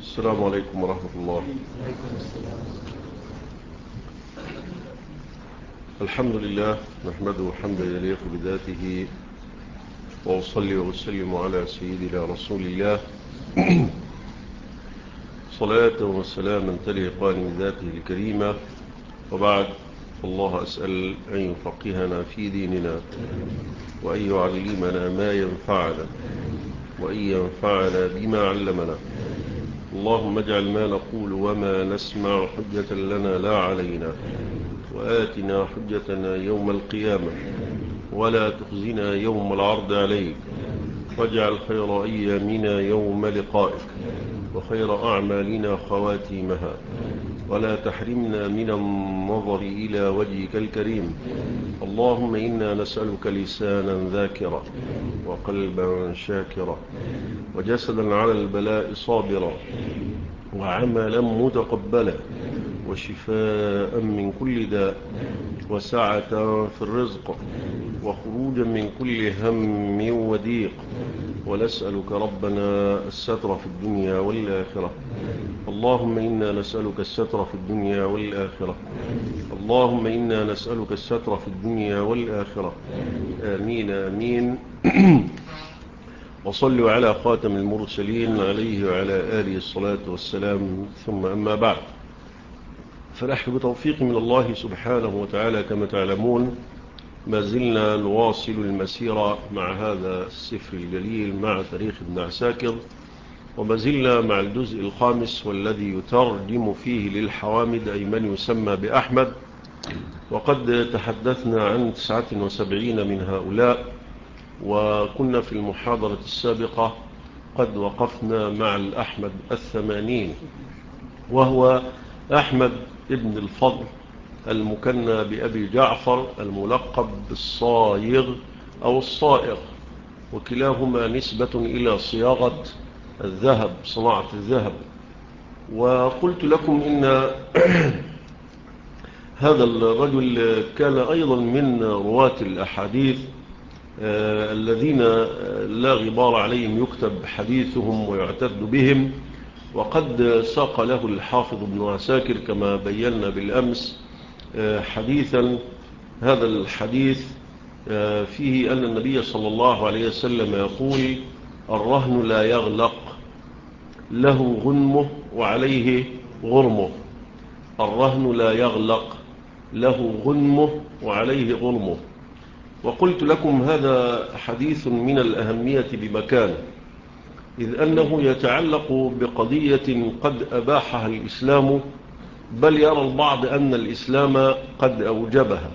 السلام عليكم ورحمة الله. الحمد لله نحمده حمدا يليق بذاته، وأصلي وأسلم على سيدنا رسول الله صلاة وسلاما تليقان بذاته الكريمة. وبعد، الله أسأل أن يفقهنا في ديننا، وأن يعلمنا ما ينفعنا، وأن ينفعنا بما علمنا. اللهم اجعل ما نقول وما نسمع حجة لنا لا علينا، وآتنا حجتنا يوم القيامة، ولا تخزنا يوم العرض عليك، واجعل خير أيامنا يوم لقائك، وخير أعمالنا خواتيمها، ولا تحرمنا من النظر إلى وجهك الكريم. اللهم إنا نسألك لسانا ذاكرا، وقلبا شاكرا، وجسدا على البلاء صابرا، وعملا متقبلا، وشفاء من كل داء، وسعة في الرزق، وخروجا من كل هم وضيق. ونسألك ربنا الستر في الدنيا والآخرة. اللهم إنا نسألك الستر في الدنيا والآخرة. اللهم إنا نسألك الستر في الدنيا والآخرة. آمين آمين. وصلوا على خاتم المرسلين عليه وعلى آله الصلاة والسلام، ثم أما بعد، فنحن بتوفيق من الله سبحانه وتعالى كما تعلمون ما زلنا نواصل المسيرة مع هذا السفر الجليل، مع تاريخ ابن عساكر، وما زلنا مع الجزء الخامس والذي يترجم فيه للحوامد، أي من يسمى بأحمد. وقد تحدثنا عن 79 من هؤلاء، وكنا في المحاضرة السابقة قد وقفنا مع الأحمد 80، وهو أحمد ابن الفضل المكنى بأبي جعفر، الملقب بالصايغ أو الصائغ، وكلاهما نسبة إلى صياغة الذهب، صناعة الذهب. وقلت لكم إن هذا الرجل كان أيضا من رواة الأحاديث الذين لا غبار عليهم يكتب حديثهم ويعتد بهم. وقد ساق له الحافظ ابن عساكر كما بينا بالأمس حديثا. هذا الحديث فيه أن النبي صلى الله عليه وسلم يقول: الرهن لا يغلق، له غنمه وعليه غرمه. الرهن لا يغلق، له غنمه وعليه غرمه. وقلت لكم هذا حديث من الأهمية بمكان، إذ أنه يتعلق بقضية قد أباحها الإسلام، بل يرى البعض أن الإسلام قد أوجبها،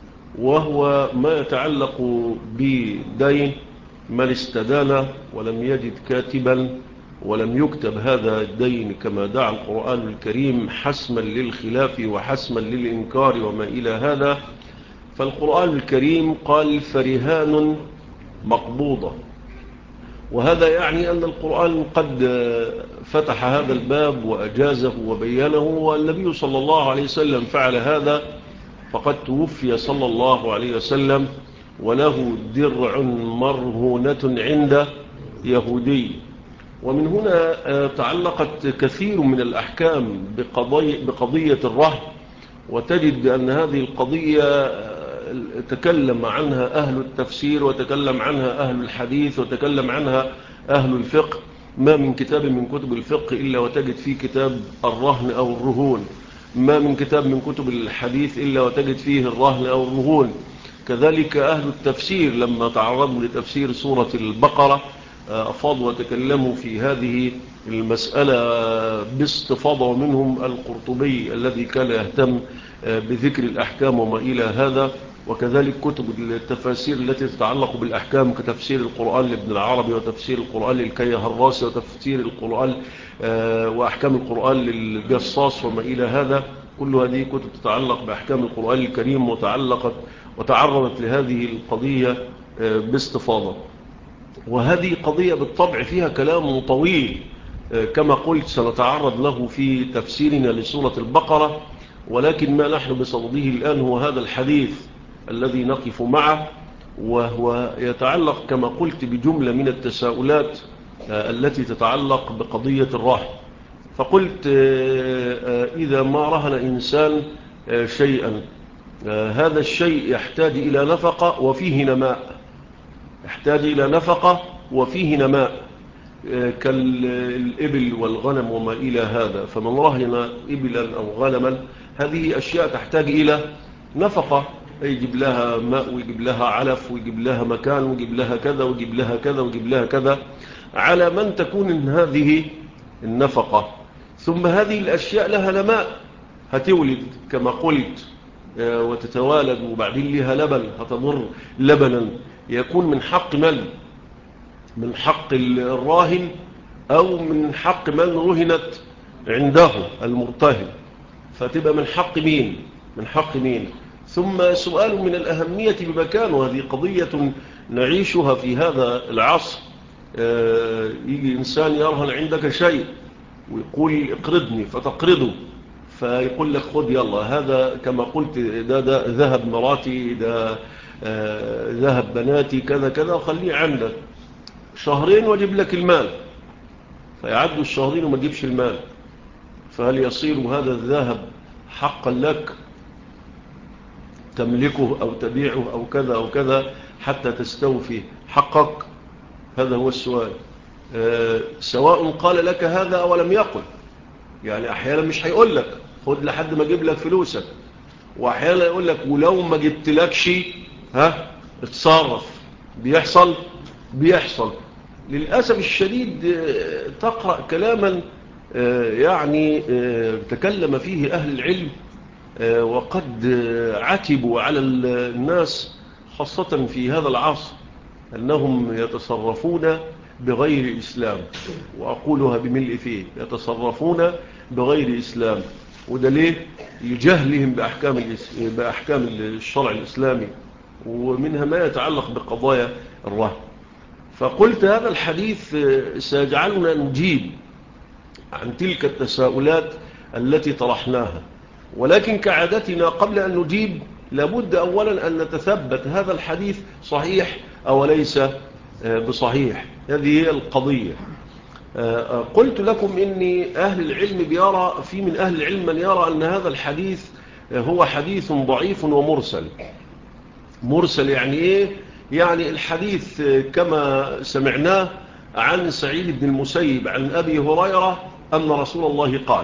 وهو ما يتعلق بدين من استدان ولم يجد كاتبا ولم يكتب هذا الدين كما دعا القرآن الكريم حسما للخلاف وحسما للإنكار وما إلى هذا. فالقرآن الكريم قال: فرهان مقبوضة. وهذا يعني أن القرآن قد فتح هذا الباب وأجازه وبيانه، والنبي صلى الله عليه وسلم فعل هذا، فقد توفي صلى الله عليه وسلم وله درع مرهونة عند يهودي. ومن هنا تعلقت كثير من الأحكام بقضية الرهن، وتجد أن هذه القضية تكلم عنها أهل التفسير، وتكلم عنها أهل الحديث، وتكلم عنها أهل الفقه. ما من كتاب من كتب الفقه إلا وتجد فيه كتاب الرهن أو الرهون، ما من كتاب من كتب الحديث إلا وتجد فيه الرهن أو الرهون. كذلك أهل التفسير لما تعرضوا لتفسير سورة البقرة أفاضوا وتكلموا في هذه المسألة باستفاضة، ومنهم القرطبي الذي كان يهتم بذكر الأحكام وما إلى هذا. وكذلك كتب التفاسير التي تتعلق بالأحكام كتفسير القرآن لابن العربي، وتفسير القرآن للكي هراسي، وتفسير القرآن وأحكام القرآن للجصاص وما إلى هذا. كل هذه كتب تتعلق بأحكام القرآن الكريم وتعرضت لهذه القضية باستفاضة. وهذه قضية بالطبع فيها كلام طويل كما قلت سنتعرض له في تفسيرنا لسورة البقرة، ولكن ما نحن بصدده الآن هو هذا الحديث الذي نقف معه، وهو يتعلق كما قلت بجملة من التساؤلات التي تتعلق بقضية الرهن. فقلت إذا ما رهن إنسان شيئا هذا الشيء يحتاج إلى نفقة وفيه نماء، يحتاج إلى نفقة وفيه نماء كالإبل والغنم وما إلى هذا. فمن رهن إبلا أو غنما هذه أشياء تحتاج إلى نفقة، يجيب لها ماء ويجيب لها علف ويجيب لها مكان ويجيب لها كذا ويجيب لها كذا ويجيب لها كذا، على من تكون هذه النفقة. ثم هذه الأشياء لها نماء، هتولد كما قلت وتتوالد، وبعدين لها لبن هتضر لبنا يكون من حق من حق الراهن أو من حق من رهنت عنده المرتهن، فتبقى من حق مين؟ من حق مين؟ ثم سؤال من الأهمية بمكان، وهذه قضية نعيشها في هذا العصر. يجي إنسان يرهن عندك شيء ويقول اقرضني فتقرضه، فيقول لك خذ يلا هذا كما قلت ده ذهب مراتي، ده ذهب بناتي كذا كذا، وخليه عندك شهرين واجيب لك المال، فيعدوا الشهرين وما تجيبش المال، فهل يصير هذا الذهب حقا لك تملكه أو تبيعه أو كذا أو كذا حتى تستوفي حقك؟ هذا هو السؤال. سواء قال لك هذا أو لم يقل، يعني أحيانا مش هيقول لك خد لحد ما اجيب لك فلوسك، وأحيانا يقول لك ولو ما جبت لكش اتصرف. بيحصل للأسف الشديد. تقرأ كلاما يعني تكلم فيه أهل العلم وقد عتبوا على الناس خاصة في هذا العصر أنهم يتصرفون بغير إسلام، وأقولها بملء فيه، يتصرفون بغير إسلام. وده ليه؟ لجهلهم بأحكام الشرع الإسلامي، ومنها ما يتعلق بقضايا الرهن. فقلت هذا الحديث سيجعلنا نجيب عن تلك التساؤلات التي طرحناها، ولكن كعادتنا قبل أن نجيب لابد أولا أن نتثبت هذا الحديث صحيح أو ليس بصحيح. هذه هي القضية. قلت لكم إن أهل العلم في من أهل العلم من يرى أن هذا الحديث هو حديث ضعيف ومرسل. مرسل يعني إيه؟ يعني الحديث كما سمعناه عن سعيد بن المسيب عن أبي هريرة أن رسول الله قال.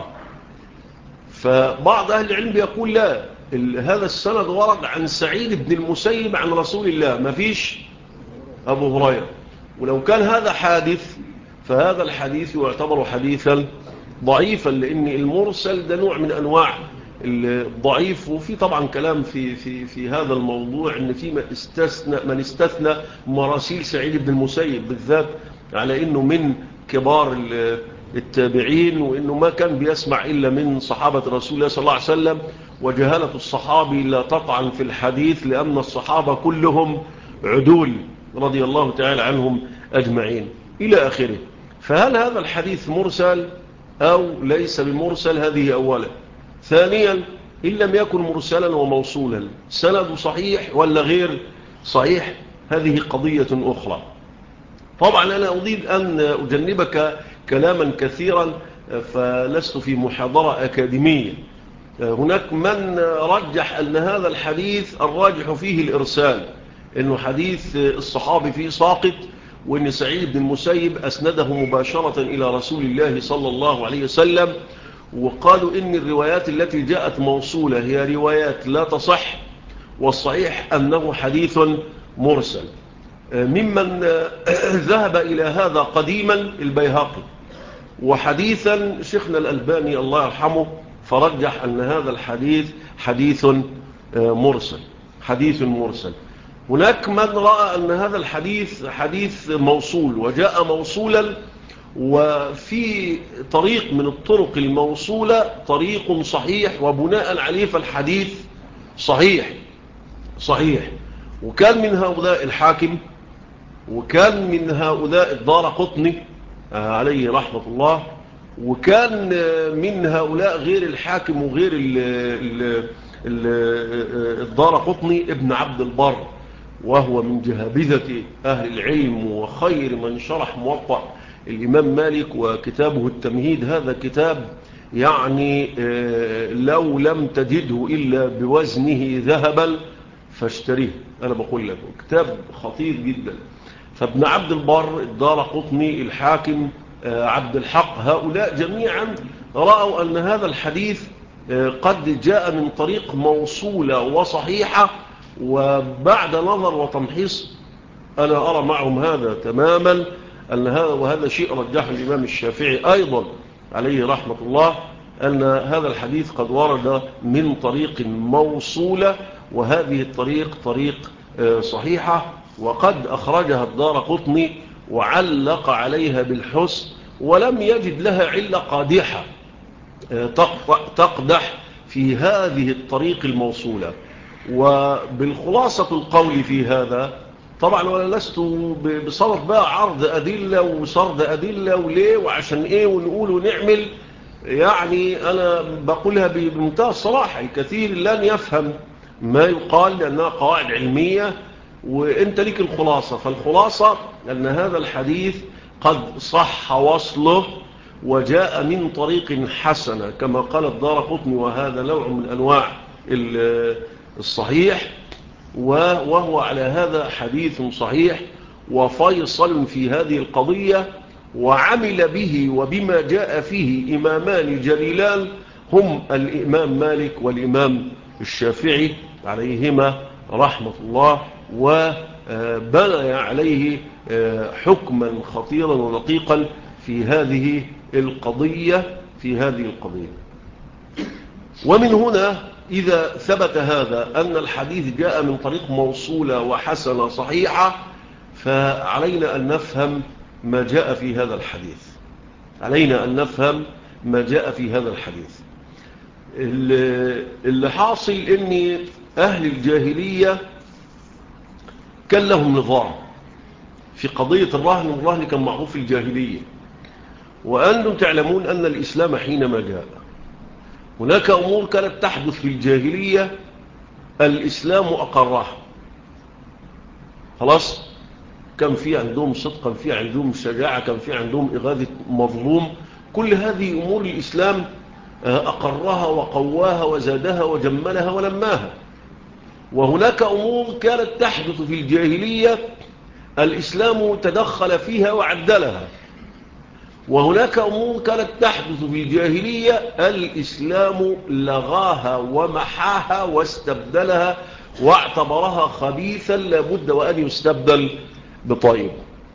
فبعض أهل العلم يقول لا، هذا السند ورد عن سعيد بن المسيب عن رسول الله، ما فيش أبو هريرة. ولو كان هذا حادث فهذا الحديث يعتبر حديثا ضعيفا، لأن المرسل ده نوع من أنواع الضعيف. وفي طبعا كلام في هذا الموضوع ان في من استثنى مراسيل سعيد بن المسيب بالذات على انه من كبار التابعين، وانه ما كان بيسمع الا من صحابه رسول الله صلى الله عليه وسلم، وجهاله الصحابي لا تطعن في الحديث لان الصحابه كلهم عدول رضي الله تعالى عنهم اجمعين الى اخره. فهل هذا الحديث مرسل او ليس بمرسل؟ هذه اولا. ثانيا، إن لم يكن مرسلا وموصولا سند صحيح ولا غير صحيح؟ هذه قضية أخرى. طبعا أنا أريد أن أجنبك كلاما كثيرا، فلست في محاضرة أكاديمية. هناك من رجح أن هذا الحديث الراجح فيه الإرسال، أنه حديث الصحابي فيه ساقط، وأن سعيد بن المسيب أسنده مباشرة إلى رسول الله صلى الله عليه وسلم. وقالوا إن الروايات التي جاءت موصولة هي روايات لا تصح، والصحيح أنه حديث مرسل. ممن ذهب إلى هذا قديما البيهقي، وحديثا شيخنا الألباني الله يرحمه فرجح أن هذا الحديث حديث مرسل. هناك من رأى أن هذا الحديث حديث موصول وجاء موصولا، وفي طريق من الطرق الموصولة طريق صحيح، وبناء عليه فالحديث صحيح. وكان من هؤلاء الحاكم، وكان من هؤلاء الدارقطني عليه رحمة الله، وكان من هؤلاء غير الحاكم وغير الدارقطني ابن عبد البر، وهو من جهابذة أهل العلم وخير من شرح موطأ الإمام مالك وكتابه التمهيد. هذا كتاب يعني لو لم تجده إلا بوزنه ذهبا فاشتريه. أنا بقول لك كتاب خطير جدا. فابن عبد البر، الدارقطني، الحاكم، عبد الحق، هؤلاء جميعا رأوا أن هذا الحديث قد جاء من طريق موصولة وصحيحة، وبعد نظر وتمحيص أنا أرى معهم هذا تماما، أن هذا وهذا شيء رجحه الإمام الشافعي أيضا عليه رحمة الله، أن هذا الحديث قد ورد من طريق موصولة، وهذه الطريق طريق صحيحة، وقد أخرجها الدارقطني وعلق عليها بالحسن، ولم يجد لها علة قادحة تقدح في هذه الطريق الموصولة. وبالخلاصة القول في هذا طبعا، ولا لست بصرف بقى عرض أدلة وسرد أدلة وليه وعشان إيه ونقول ونعمل، يعني أنا بقولها بمنتهى الصراحة. الكثير لن يفهم ما يقال لأنها قواعد علمية، وإنت ليك الخلاصة. فالخلاصة أن هذا الحديث قد صح وصله وجاء من طريق حسنة كما قال الدارقطني، وهذا نوع من أنواع الصحيح، وهو على هذا حديث صحيح وفيصل في هذه القضية. وعمل به وبما جاء فيه إمامان جليلان هم الإمام مالك والإمام الشافعي عليهما رحمة الله، وبنى عليه حكما خطيرا ودقيقا في هذه القضية. ومن هنا إذا ثبت هذا أن الحديث جاء من طريق موصولة وحسنة صحيحة، فعلينا أن نفهم ما جاء في هذا الحديث. اللي حاصل إن أهل الجاهلية كان لهم نظام في قضية الرهن، والرهن كان معروف في الجاهلية. وأنتم تعلمون أن الإسلام حينما جاء هناك أمور كانت تحدث في الجاهلية الإسلام أقرها. خلاص، كان في عندهم صدق، كان في عندهم شجاعة، كان في عندهم إغاثة مظلوم. كل هذه أمور الإسلام أقرها وقواها وزادها وجملها ولماها. وهناك أمور كانت تحدث في الجاهلية الإسلام تدخل فيها وعدلها. وهناك أمور كانت تحدث في الجاهلية الإسلام لغاها ومحاها واستبدلها واعتبرها خبيثا لابد وأن يستبدل بطيب.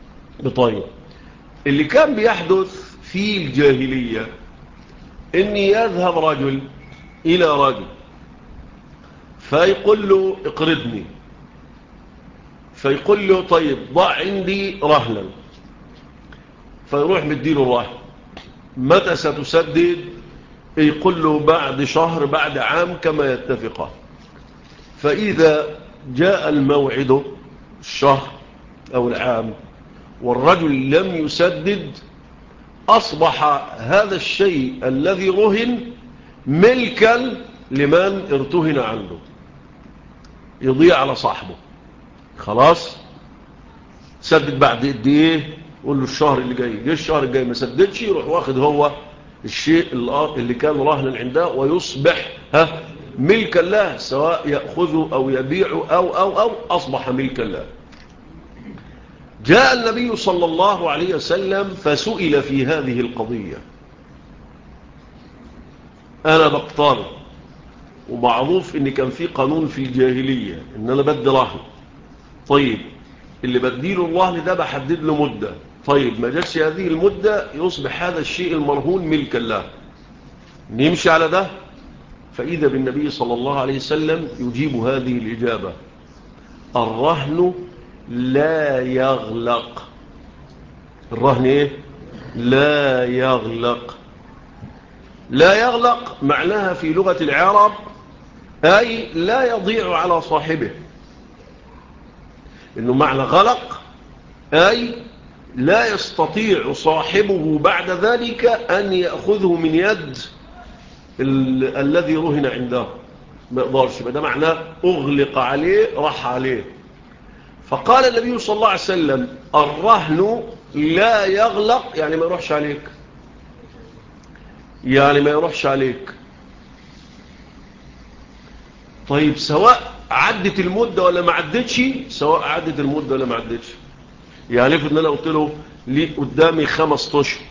اللي كان بيحدث في الجاهلية إن يذهب رجل إلى رجل فيقول له اقرضني، فيقول له طيب ضع عندي رهنا، فيروح مديله الرهن. متى ستسدد؟ يقول له بعد شهر، بعد عام، كما يتفقان. فإذا جاء الموعد الشهر أو العام والرجل لم يسدد، أصبح هذا الشيء الذي رهن ملكا لمن ارتهن عنده، يضيع على صاحبه. خلاص، سدد بعد قد ايه؟ قول له الشهر اللي جاي. جه الشهر الجاي ما سددش، يروح واخد هو الشيء اللي كان رهنا عنده ويصبح ملكا له، سواء يأخذه أو يبيعه أو أصبح ملكا له. جاء النبي صلى الله عليه وسلم فسئل في هذه القضية. أنا بقترض، ومعروف إن كان في قانون في الجاهلية إن أنا بدي رهن. طيب اللي بديله الرهن ده بحدد له مدة. طيب ما جاتش هذه المدة، يصبح هذا الشيء المرهون ملكا له. نمشي على ده. فإذا بالنبي صلى الله عليه وسلم يجيب هذه الإجابة: الرهن لا يغلق. الرهن إيه؟ لا يغلق. لا يغلق معناها في لغة العرب أي لا يضيع على صاحبه. إنه معنى غلق أي لا يستطيع صاحبه بعد ذلك أن يأخذه من يد الذي رهن عنده، ما يقدرش. ده معناه أغلق عليه، راح عليه. فقال النبي صلى الله عليه وسلم: الرهن لا يغلق يعني ما يروحش عليك، يعني ما يروحش عليك. طيب سواء عدت المدة ولا ما عدتش، سواء عدت المدة ولا ما عدتش. يعني افرض ان انا قلت له لي قدامي 5 اشهر،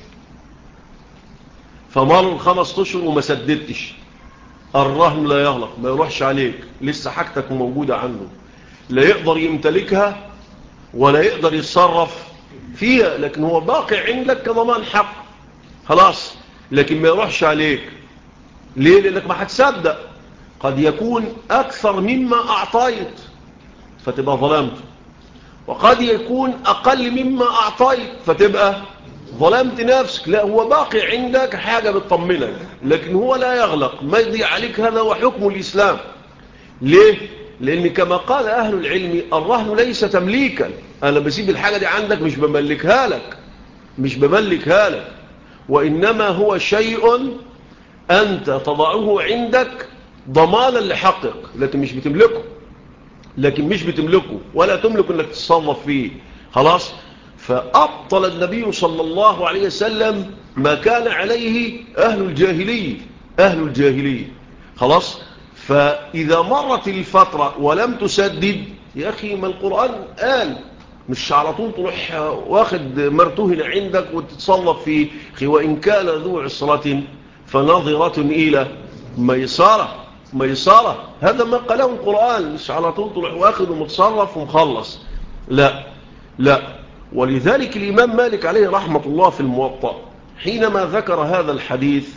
فمر 5 اشهر وما سددتش، الرهن لا يغلق، ما يروحش عليك، لسه حاجتك موجودة عنده، لا يقدر يمتلكها ولا يقدر يتصرف فيها، لكن هو باقي عندك كضمان حق خلاص، لكن ما يروحش عليك. ليه؟ لأنك ما هتصدق، قد يكون أكثر مما أعطيت فتبقى ظلمت، وقد يكون أقل مما أعطيت فتبقى ظلمت نفسك. لا، هو باقي عندك حاجة بتطمنك، لكن هو لا يغلق، ما يضيع عليك. هذا هو حكم الإسلام. ليه؟ لأن كما قال أهل العلم الرهن ليس تمليكا، أنا بسيب الحاجة دي عندك، مش بملكها لك، مش بملكها لك، وإنما هو شيء أنت تضعه عندك ضمانا لحقك، لكن مش بتملكه، لكن مش بتملكه ولا تملك أنك تتصرف فيه خلاص. فأبطل النبي صلى الله عليه وسلم ما كان عليه أهل الجاهلية، أهل الجاهلية خلاص. فإذا مرت الفترة ولم تسدد، يا أخي ما القرآن قال مش على طول تروح واخد مرتهن عندك وتتصرف فيه. وإن كان ذو عسرة فنظرة إلى ميسرة، ميسرة، هذا ما قاله القرآن، مش على طول تروح واخد ومتصرف ومخلص، لا لا. ولذلك الإمام مالك عليه رحمة الله في الموطأ حينما ذكر هذا الحديث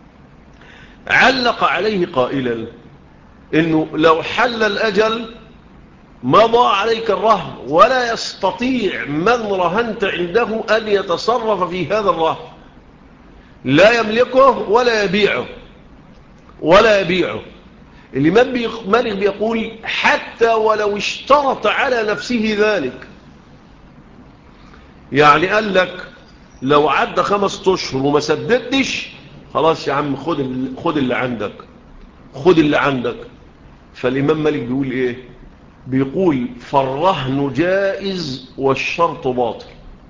علق عليه قائلا إنه لو حل الأجل مضى عليك الرهن، ولا يستطيع من رهنت عنده أن يتصرف في هذا الرهن، لا يملكه ولا يبيعه، ولا يبيعه. الإمام مالك بيقول حتى ولو اشترط على نفسه ذلك، يعني قال لك لو عدى 5 أشهر وما سددتش، خلاص يا عم خد اللي عندك، خد اللي عندك. فالإمام مالك بيقول إيه؟ بيقول فالرهن جائز والشرط باطل.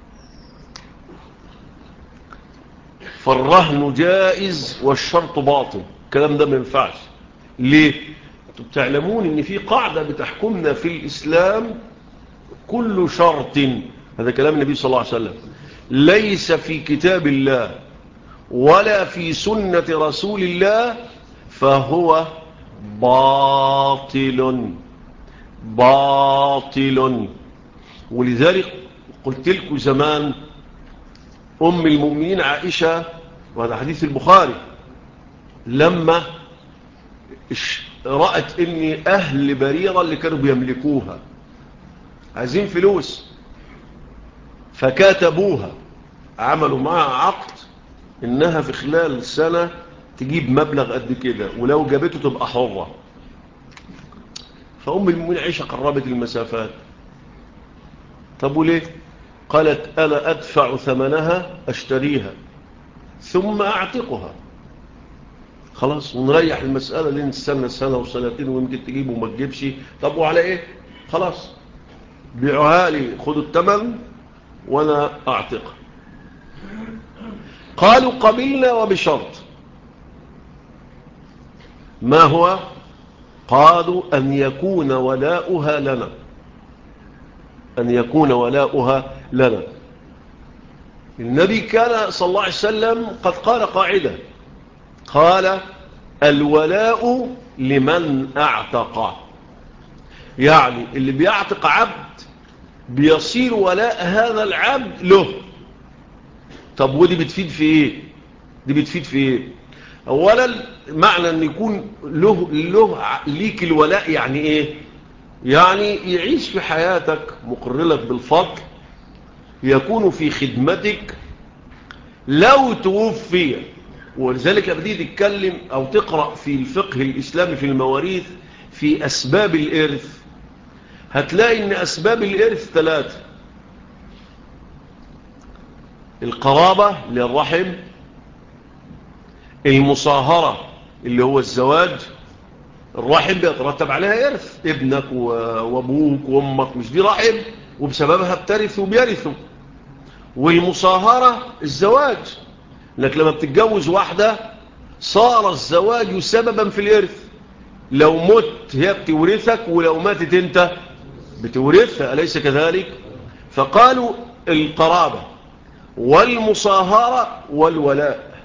فالرهن جائز والشرط باطل، الكلام ده ما ينفعش. ليه؟ انتم بتعلمون ان في قاعدة بتحكمنا في الإسلام: كل شرط، هذا كلام النبي صلى الله عليه وسلم، ليس في كتاب الله ولا في سنة رسول الله فهو باطل، باطل. ولذلك قلت لكم زمان أم المؤمنين عائشة، وهذا حديث البخاري، لما رأت ان أهل بريرة اللي كانوا بيملكوها عايزين فلوس، فكاتبوها، عملوا معها عقد انها في خلال سنة تجيب مبلغ قد كده، ولو جابته تبقى حرة. فأم المؤمنين عائشة قربت المسافات. طب وليه؟ قالت أنا أدفع ثمنها، أشتريها ثم أعتقها، خلاص ونريح المسألة، لين نستنى سنة وسنتين ويمكن تجيب وما تجيبش. طب وعلى إيه؟ خلاص بيعوها لي، خدوا الثمن وأنا أعتقها. قالوا قبلنا وبشرط. ما هو؟ قالوا أن يكون ولاؤها لنا، أن يكون ولاؤها لنا. النبي كان صلى الله عليه وسلم قد قال قاعدة، قال الولاء لمن أعتق، يعني اللي بيعتق عبد بيصير ولاء هذا العبد له. طب ودي بتفيد في ايه؟ دي بتفيد في ايه؟ اولا معنى ان يكون له ليك الولاء يعني ايه؟ يعني يعيش في حياتك مقر لك بالفضل، يكون في خدمتك لو توفي. ولذلك بدي تتكلم او تقرأ في الفقه الاسلامي في المواريث في اسباب الارث، هتلاقي ان اسباب الارث 3: القرابة للرحم، المصاهرة اللي هو الزواج، الرحم بيترتب عليها إرث، ابنك وابوك وامك مش دي رحم، وبسببها بترث وبيرثوا. والمصاهرة الزواج، لك لما بتتجوز واحدة صار الزواج سببا في الإرث، لو مت هي بتورثك ولو ماتت انت بتورثها، أليس كذلك؟ فقالوا القرابة والمصاهرة والولاء.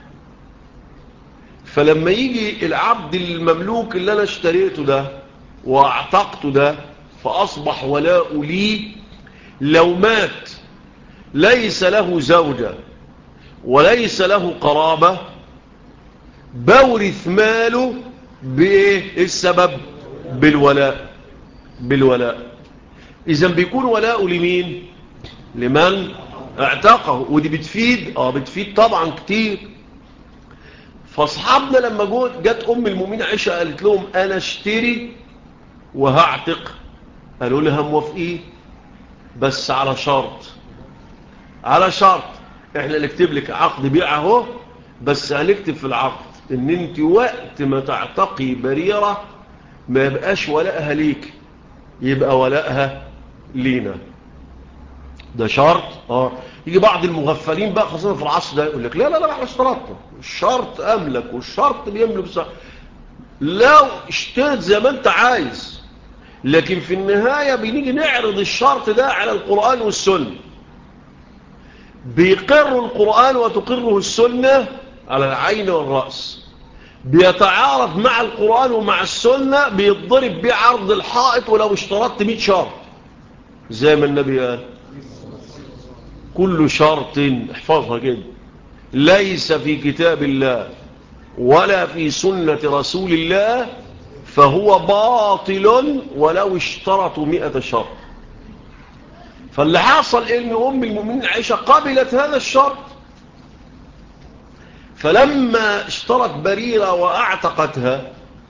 فلما يجي العبد المملوك اللي أنا اشتريته ده واعتقته ده فأصبح ولاء لي، لو مات ليس له زوجة وليس له قرابة بورث ماله بإيه السبب؟ بالولاء. إذن بيكون ولاء لمين؟ لمن اعتقه. ودي بتفيد طبعا كتير. فاصحابنا لما جت أم المؤمنين عائشة قالت لهم أنا اشتري وهعتق، قالوا لها موافقين بس على شرط، احنا نكتب لك عقد بيع اهو، بس هنكتب في العقد ان انت وقت ما تعتقي بريرة ما يبقاش ولاءها ليك، يبقى ولاءها لينا. ده شرط. يجي بعض المغفلين بقى خاصة في العصر ده يقول لك لا احنا اشترطنا، الشرط املك والشرط بيملك لو اشترط زي ما انت عايز، لكن في النهاية بنيجي نعرض الشرط ده على القرآن والسنة، بيقر القرآن وتقره السنة على العين والرأس، بيتعارض مع القرآن ومع السنة بيتضرب بيه عرض الحائط ولو اشترطت 100 شرط، زي ما النبي قال كل شرط، احفظها كده، ليس في كتاب الله ولا في سنة رسول الله فهو باطل ولو اشترطوا 100 شرط. فاللي حصل ان ام المؤمنين عائشة قبلت هذا الشرط، فلما اشترت بريرة واعتقتها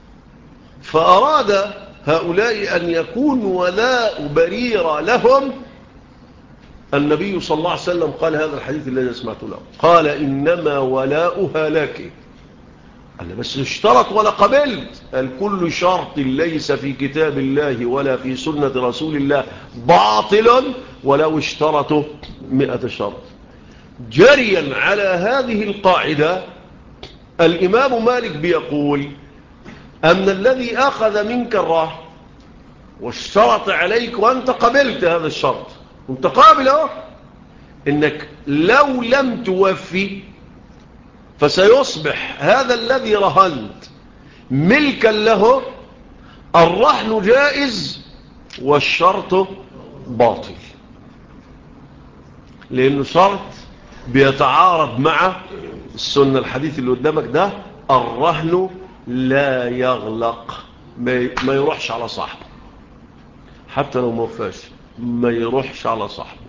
فاراد هؤلاء ان يكون ولاء بريرة لهم، النبي صلى الله عليه وسلم قال هذا الحديث الذي سمعته له، قال إنما ولاؤها لك. قال بس اشترط ولا قبلت، قال كل شرط ليس في كتاب الله ولا في سنة رسول الله باطل ولو اشترطوا 100 شرط. جريا على هذه القاعدة الإمام مالك بيقول أن الذي أخذ منك الرهن واشترط عليك وأنت قبلت هذا الشرط وانت قابل إنك لو لم توفي فسيصبح هذا الذي رهنت ملكا له، الرهن جائز والشرط باطل، لأنه شرط بيتعارض مع السنة. الحديث اللي قدامك ده الرهن لا يغلق، ما يروحش على صاحبه، حتى لو ما وفاش ما يروحش على صاحبه.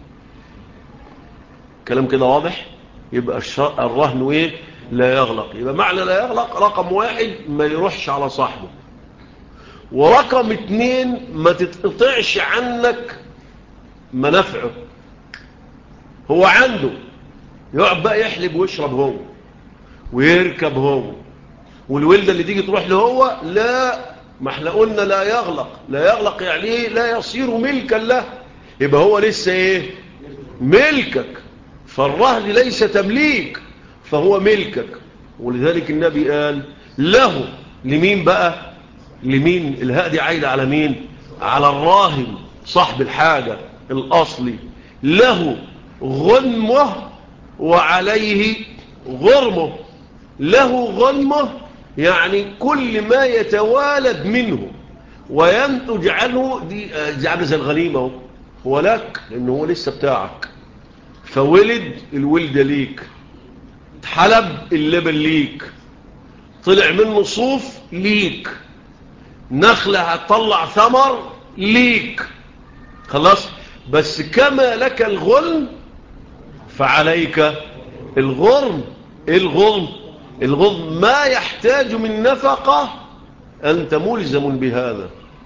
كلام كده واضح؟ يبقى الرهن ايه؟ لا يغلق. يبقى معنى لا يغلق رقم 1 ما يروحش على صاحبه، ورقم 2 ما تتقطعش عنك منافعه. هو عنده يقعد بقى يحلب ويشرب هو ويركب هو، والولدة اللي تيجي تروح له هو لا، ما احنا قلنا لا يغلق. لا يغلق يعني ايه؟ لا يصير ملكا له، يبقى هو لسه ايه؟ ملكك. فالرهن ليس تمليك، فهو ملكك. ولذلك النبي قال له، لمين بقى؟ لمين؟ الهاء دي عايدة على مين؟ على الراهن صاحب الحاجة الأصلي. له غنمه وعليه غرمه. له غنمه يعني كل ما يتوالد منه وينتج عنه، دي عامله زي الغنيمة، هو لك لأنه هو لسه بتاعك. فولد الولدة ليك، اتحلب اللبن ليك، طلع منه صوف ليك، نخلة هتطلع ثمر ليك، خلاص. بس كما لك الغرم فعليك الغرم. الغرم ما يحتاج من نفقة، أنت ملزم بهذا،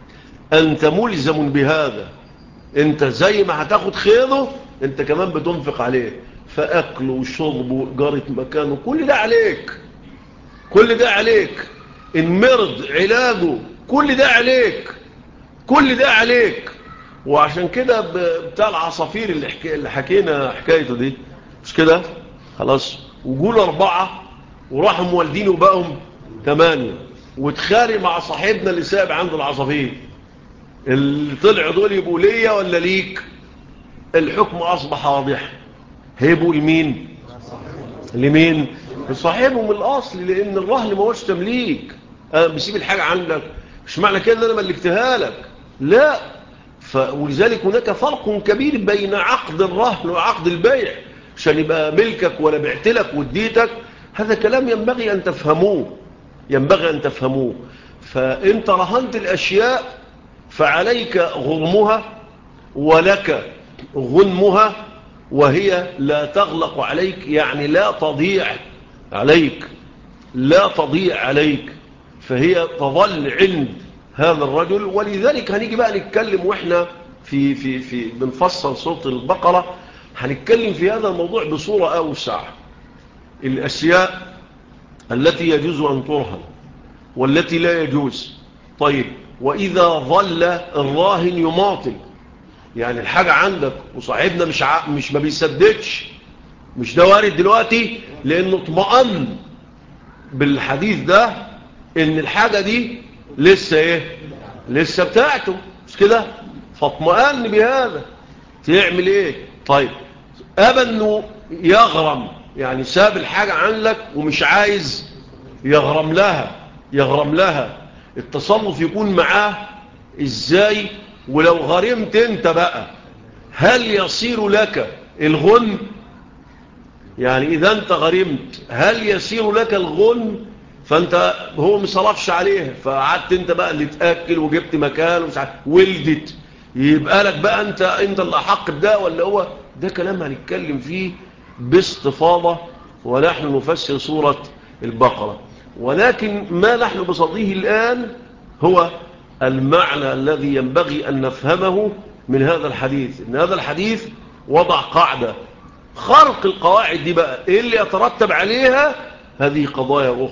انت زي ما هتاخد خيره انت كمان بتنفق عليه، فأكله وشربه وإجارة مكانه كل ده عليك، إن مرض علاجه كل ده عليك. وعشان كده بتاع العصافير اللي حكينا حكايته دي، مش كده؟ خلاص. وقول 4 وراحوا موالدين وبقوا 8 وتخاري مع صاحبنا اللي ساب عند العصافير، اللي طلعوا دول يبقوا ليا ولا ليك؟ الحكم أصبح واضح، هيبقوا لمين؟ لمين؟ لصاحبهم الأصل، لأن الرهن ما هوش تمليك. أنا بسيب الحاجة عندك مش معنى كده أن أنا ملكتها لك، لا. ولذلك هناك فرق كبير بين عقد الرهن وعقد البيع، عشان يبقى ملكك ولا بعت لك واديتك. هذا كلام ينبغي أن تفهموه، ينبغي أن تفهموه. فأنت رهنت الأشياء فعليك غرمها ولك غنمها، وهي لا تغلق عليك، يعني لا تضيع عليك، لا تضيع عليك، فهي تظل عند هذا الرجل. ولذلك هنيجي بقى نتكلم واحنا في بنفصل سورة البقرة، هنتكلم في هذا الموضوع بصورة أوسع. الأشياء التي يجوز أن ترهن والتي لا يجوز. طيب، وإذا ظل الراهن يماطل، يعني الحاجة عندك وصاحبنا مش ما بيسددش، مش ده وارد دلوقتي، لأنه اطمأن بالحديث ده ان الحاجة دي لسه ايه؟ لسه بتاعته، مش كده؟ فاطمأن بهذا، تعمل ايه؟ طيب، ابا انه يغرم، يعني ساب الحاجة عنك ومش عايز يغرم لها. التصرف يكون معاه ازاي؟ ولو غرمت انت بقى، هل يصير لك الغنم؟ يعني اذا انت غرمت هل يصير لك الغنم؟ فانت هو مصرفش عليها، فقعدت انت بقى اللي تاكل وجبت مكان ومش عارف ولدت، يبقى لك بقى انت اللي احق بده ولا هو؟ ده كلام هنتكلم فيه باستفاضه ونحن نفسر سوره البقره. ولكن ما نحن بصديه الان هو المعنى الذي ينبغي ان نفهمه من هذا الحديث. ان هذا الحديث وضع قاعده، خرق القواعد دي بقى ايه اللي يترتب عليها؟ هذه قضايا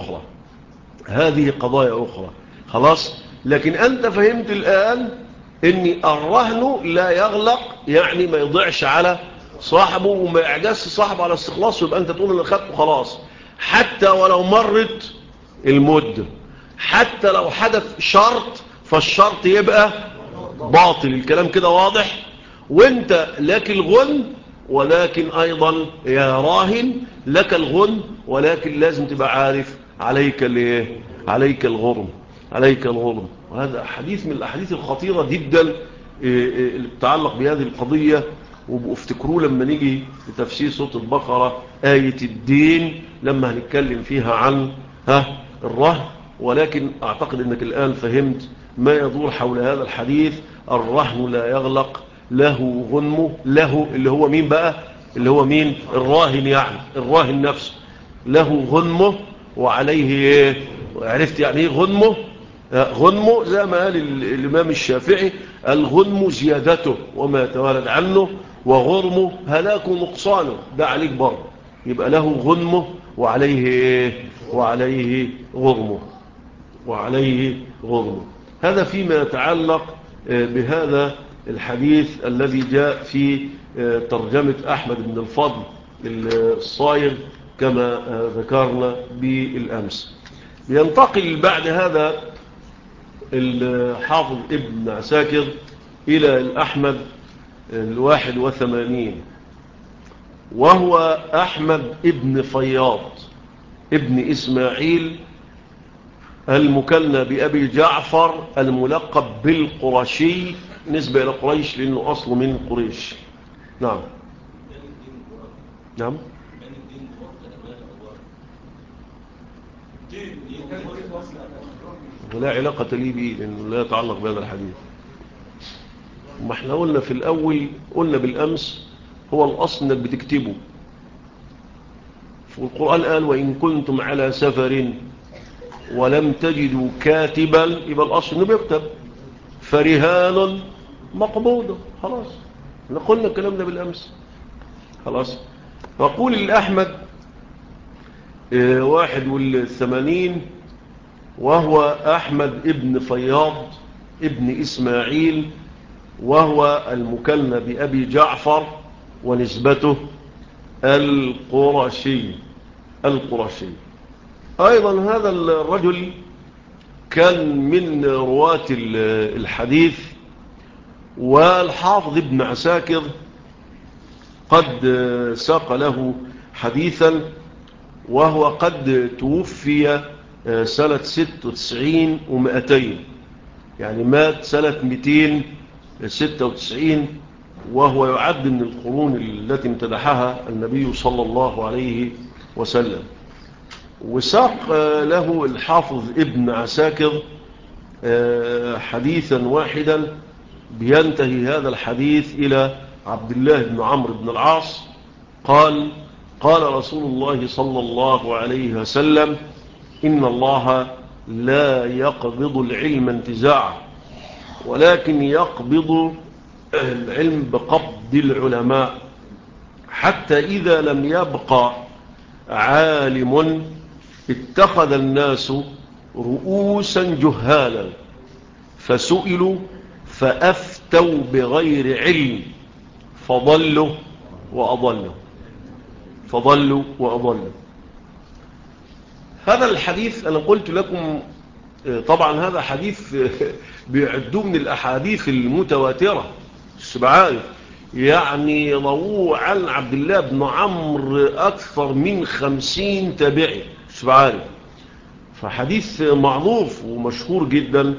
أخرى. خلاص. لكن أنت فهمت الآن أن الرهن لا يغلق، يعني ما يضيعش على صاحبه وما يعجزش صاحبه على استخلاصه، يبقى أنت تقول أنا خدته خلاص، حتى ولو مرت المدة، حتى لو حدث شرط فالشرط يبقى باطل. الكلام كده واضح؟ وانت لك الغنم، ولكن أيضا يا راهن لك الغنم، ولكن لازم تبقى عارف عليك الغرم. وهذا حديث من الأحاديث الخطيرة جدا اللي بتتعلق بهذه القضية. وافتكروا لما نيجي لتفسير سورة البقرة آية الدين لما هنتكلم فيها عن الرهن. ولكن أعتقد أنك الآن فهمت ما يدور حول هذا الحديث. الرهن لا يغلق، له غنمه، له اللي هو مين بقى؟ اللي هو مين؟ الراهن، يعني الراهن نفسه له غنمه وعليه ايه؟ عرفت يعني ايه غنمه؟ غنمه زي ما قال الامام الشافعي: الغنم زيادته وما يتوالد عنه، وغرمه هلاك نقصانه. ده عليك برضه، يبقى له غنمه وعليه ايه؟ وعليه غرمه. هذا فيما يتعلق بهذا الحديث الذي جاء في ترجمة أحمد بن الفضل الصايغ كما ذكرنا بالأمس. ينتقل بعد هذا الحافظ ابن عساكر إلى الأحمد 81، وهو أحمد ابن فياض ابن إسماعيل المكنى بأبي جعفر الملقب بالقرشي، نسبة إلى قريش لأنه أصله من قريش. نعم. ولا علاقة لي به لأنه لا يتعلق بهذا الحديث. وما احنا قلنا في الأول، قلنا بالأمس هو الأصل أنك بتكتبه. والقرآن قال: وإن كنتم على سفر ولم تجدوا كاتبا، يبقى الأصل أنه بيكتب، فرهان مقبوضة. خلاص، قلنا الكلام ده بالأمس. خلاص. فقول الأحمد 81، وهو أحمد ابن فياض ابن إسماعيل، وهو المكنى بأبي جعفر، ونسبته القرشي. أيضا هذا الرجل كان من رواة الحديث، والحافظ ابن عساكر قد ساق له حديثا، وهو قد توفي سنة 96 و200، يعني مات سنة 296، وهو يعد من القرون التي امتدحها النبي صلى الله عليه وسلم. وساق له الحافظ ابن عساكر حديثا واحدا بينتهي هذا الحديث إلى عبد الله بن عمرو بن العاص قال: قال رسول الله صلى الله عليه وسلم: إن الله لا يقبض العلم انتزاعا، ولكن يقبض العلم بقبض العلماء، حتى إذا لم يبقى عالم اتخذ الناس رؤوسا جهالا فسئلوا فأفتوا بغير علم فضلوا وأضلوا. هذا الحديث أنا قلت لكم طبعا هذا حديث بيعدوه من الأحاديث المتواترة السبعان، يعني رووه عن عبد الله بن عمرو أكثر من 50 تابعي السبعان، فحديث معروف ومشهور جدا.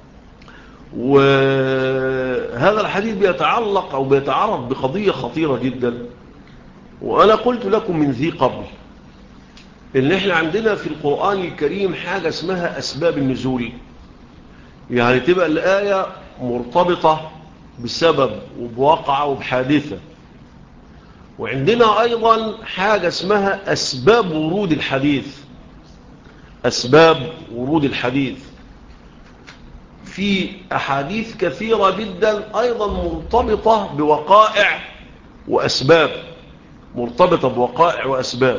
وهذا الحديث بيتعلق أو بيتعرض بقضية خطيرة جدا، وأنا قلت لكم من ذي قبل إن إحنا عندنا في القرآن الكريم حاجة اسمها أسباب النزول، يعني تبقى الآية مرتبطة بسبب وبواقعة وبحادثة. وعندنا أيضا حاجة اسمها أسباب ورود الحديث، في أحاديث كثيرة جدا أيضا مرتبطة بوقائع وأسباب.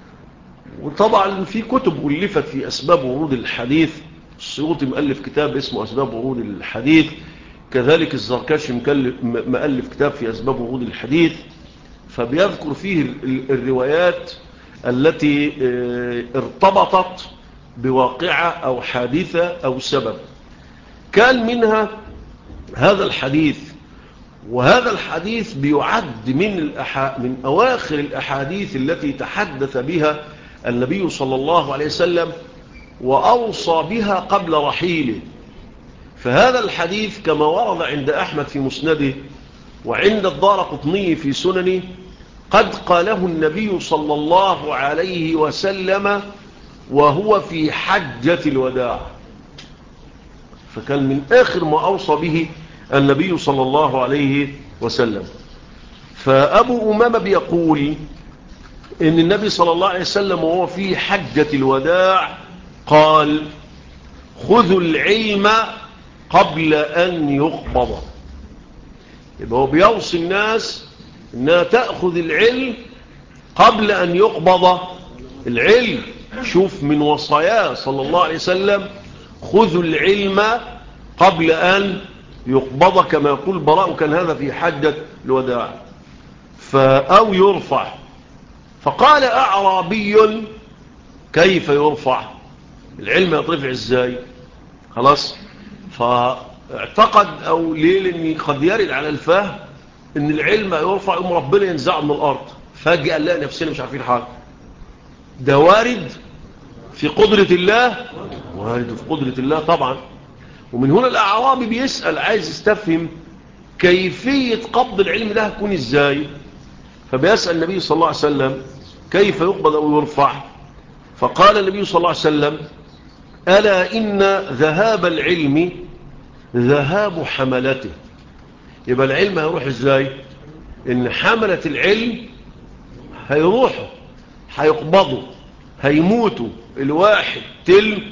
وطبعا في كتب ألفت في أسباب ورود الحديث، السيوطي مؤلف كتاب اسمه أسباب ورود الحديث، كذلك الزركشي مؤلف كتاب في أسباب ورود الحديث، فبيذكر فيه الروايات التي ارتبطت بواقعة أو حادثة أو سبب. كان منها هذا الحديث، وهذا الحديث بيعد من أواخر الأحاديث التي تحدث بها النبي صلى الله عليه وسلم وأوصى بها قبل رحيله. فهذا الحديث كما ورد عند أحمد في مسنده وعند الدارقطني في سننه قد قاله النبي صلى الله عليه وسلم وهو في حجة الوداع، فكان من آخر ما أوصى به النبي صلى الله عليه وسلم. فأبو أمامة بيقول إن النبي صلى الله عليه وسلم وهو في حجة الوداع قال: خذوا العلم قبل أن يقبض. يبقى هو بيوصي الناس أنها تأخذ العلم قبل أن يقبض العلم. شوف من وصاياه صلى الله عليه وسلم: خذوا العلم قبل أن يقبض، كما يقول براء، كان هذا في حجة الوداع. أو يرفع. فقال أعرابي: كيف يرفع العلم؟ يترفع ازاي؟ خلاص. فاعتقد أو ليه، لأن قد يرد على الفهم ان العلم يرفع يوم ربنا ينزعه من الأرض فجأة نلاقي نفسنا مش عارفين حاجة. ده وارد في قدرة الله، وارد في قدرة الله طبعا. ومن هنا الأعرابي بيسأل، عايز يستفهم كيفية قبض العلم ده هتكون ازاي. فبيسأل النبي صلى الله عليه وسلم: كيف يقبض أو يرفع؟ فقال النبي صلى الله عليه وسلم: ألا إن ذهاب العلم ذهاب حملته. يبقى العلم هيروح ازاي؟ إن حملة العلم هيروحوا، هيقبضوا، هيموتوا، الواحد تل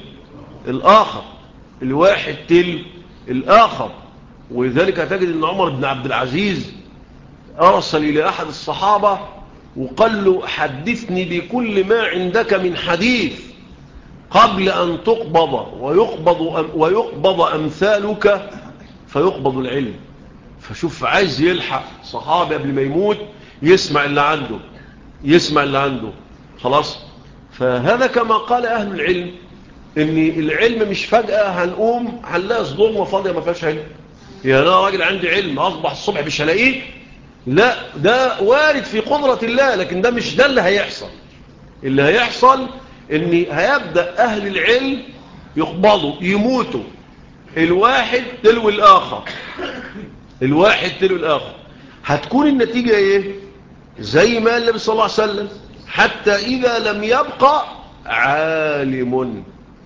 الآخر. ولذلك تجد أن عمر بن عبد العزيز أرسل إلى أحد الصحابة وقال له: حدثني بكل ما عندك من حديث قبل أن تقبض ويقبض أمثالك فيقبض العلم. فشوف، عايز يلحق صحابي قبل ما يموت يسمع اللي عنده. يسمع اللي عنده. خلاص. فهذا كما قال أهل العلم، ان العلم مش فجأة هنقوم هنلاقي صدور فاضية ما فيهاش علم. يا لا راجل عندي علم اصبح الصبح مش هلاقيه. لا، ده وارد في قدرة الله، لكن ده مش ده اللي هيحصل. اللي هيحصل ان هيبدأ اهل العلم يقبضوا يموتوا، الواحد تلو الاخر، الواحد تلو الاخر. هتكون النتيجة ايه؟ زي ما النبي صلى الله عليه وسلم: حتى اذا لم يبقى عالم.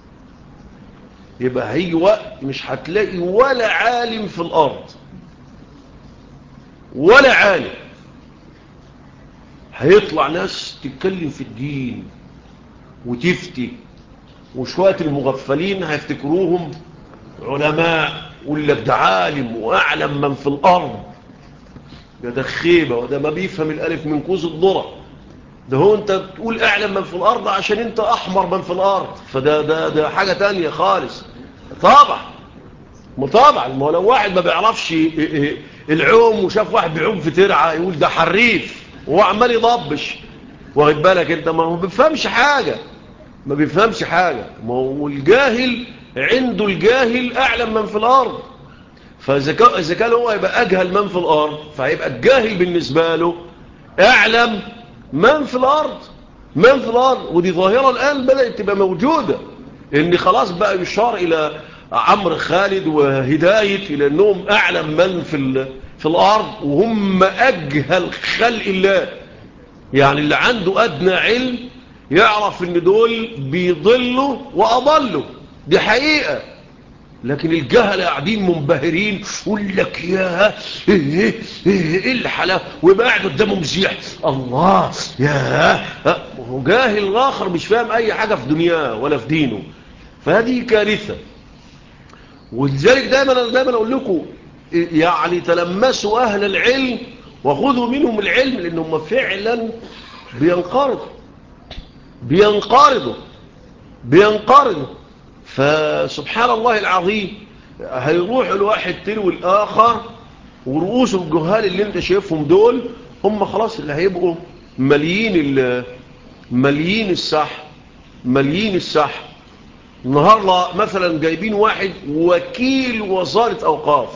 يبقى هيجي وقت مش هتلاقي ولا عالم في الارض، ولا عالم. هيطلع ناس تتكلم في الدين وتفتي، وشوية المغفلين هيفتكروهم علماء، ولا ده عالم واعلم من في الارض. ده خيبة، وده ما بيفهم الالف من كوز الذرة. ده هو انت تقول اعلم من في الارض عشان انت احمر من في الارض، ده حاجة تانية خالص. طبعا ما لو واحد ما بيعرفش العوم وشاف واحد بيعوم في ترعة يقول ده حريف، وهو عمال يضبش. واخد بالك انت؟ ما هو بيفهمش حاجة، ما بيفهمش حاجة. ما هو الجاهل عنده الجاهل اعلم من في الارض. فاذا كان هو يبقى اجهل من في الارض، فهيبقى الجاهل بالنسبة له اعلم من في الارض. من في الارض. ودي ظاهرة الان بدأت تبقى موجودة، ان خلاص بقى يشار الى عمرو خالد وهداية الى انهم اعلم من في الارض، وهم اجهل خلق الله. يعني اللي عنده ادنى علم يعرف ان دول بيضلوا واضلوا، دي حقيقة. لكن الجهل قاعدين منبهرين، يقول لك يا ايه الحلاوه، ويبقى قاعد قدامه مزيح الله يا هو جاهل اخر مش فاهم اي حاجه في دنياه ولا في دينه. فهذه كارثه. ولذلك دايما اقول لكم يعني تلمسوا اهل العلم وخذوا منهم العلم، لانهم فعلا بينقرضوا. فسبحان الله العظيم، هيروح الواحد تلو الآخر، ورؤوس الجهال اللي انت شايفهم دول هم خلاص اللي هيبقوا مليين الساحة. النهاردة مثلا جايبين واحد وكيل وزارة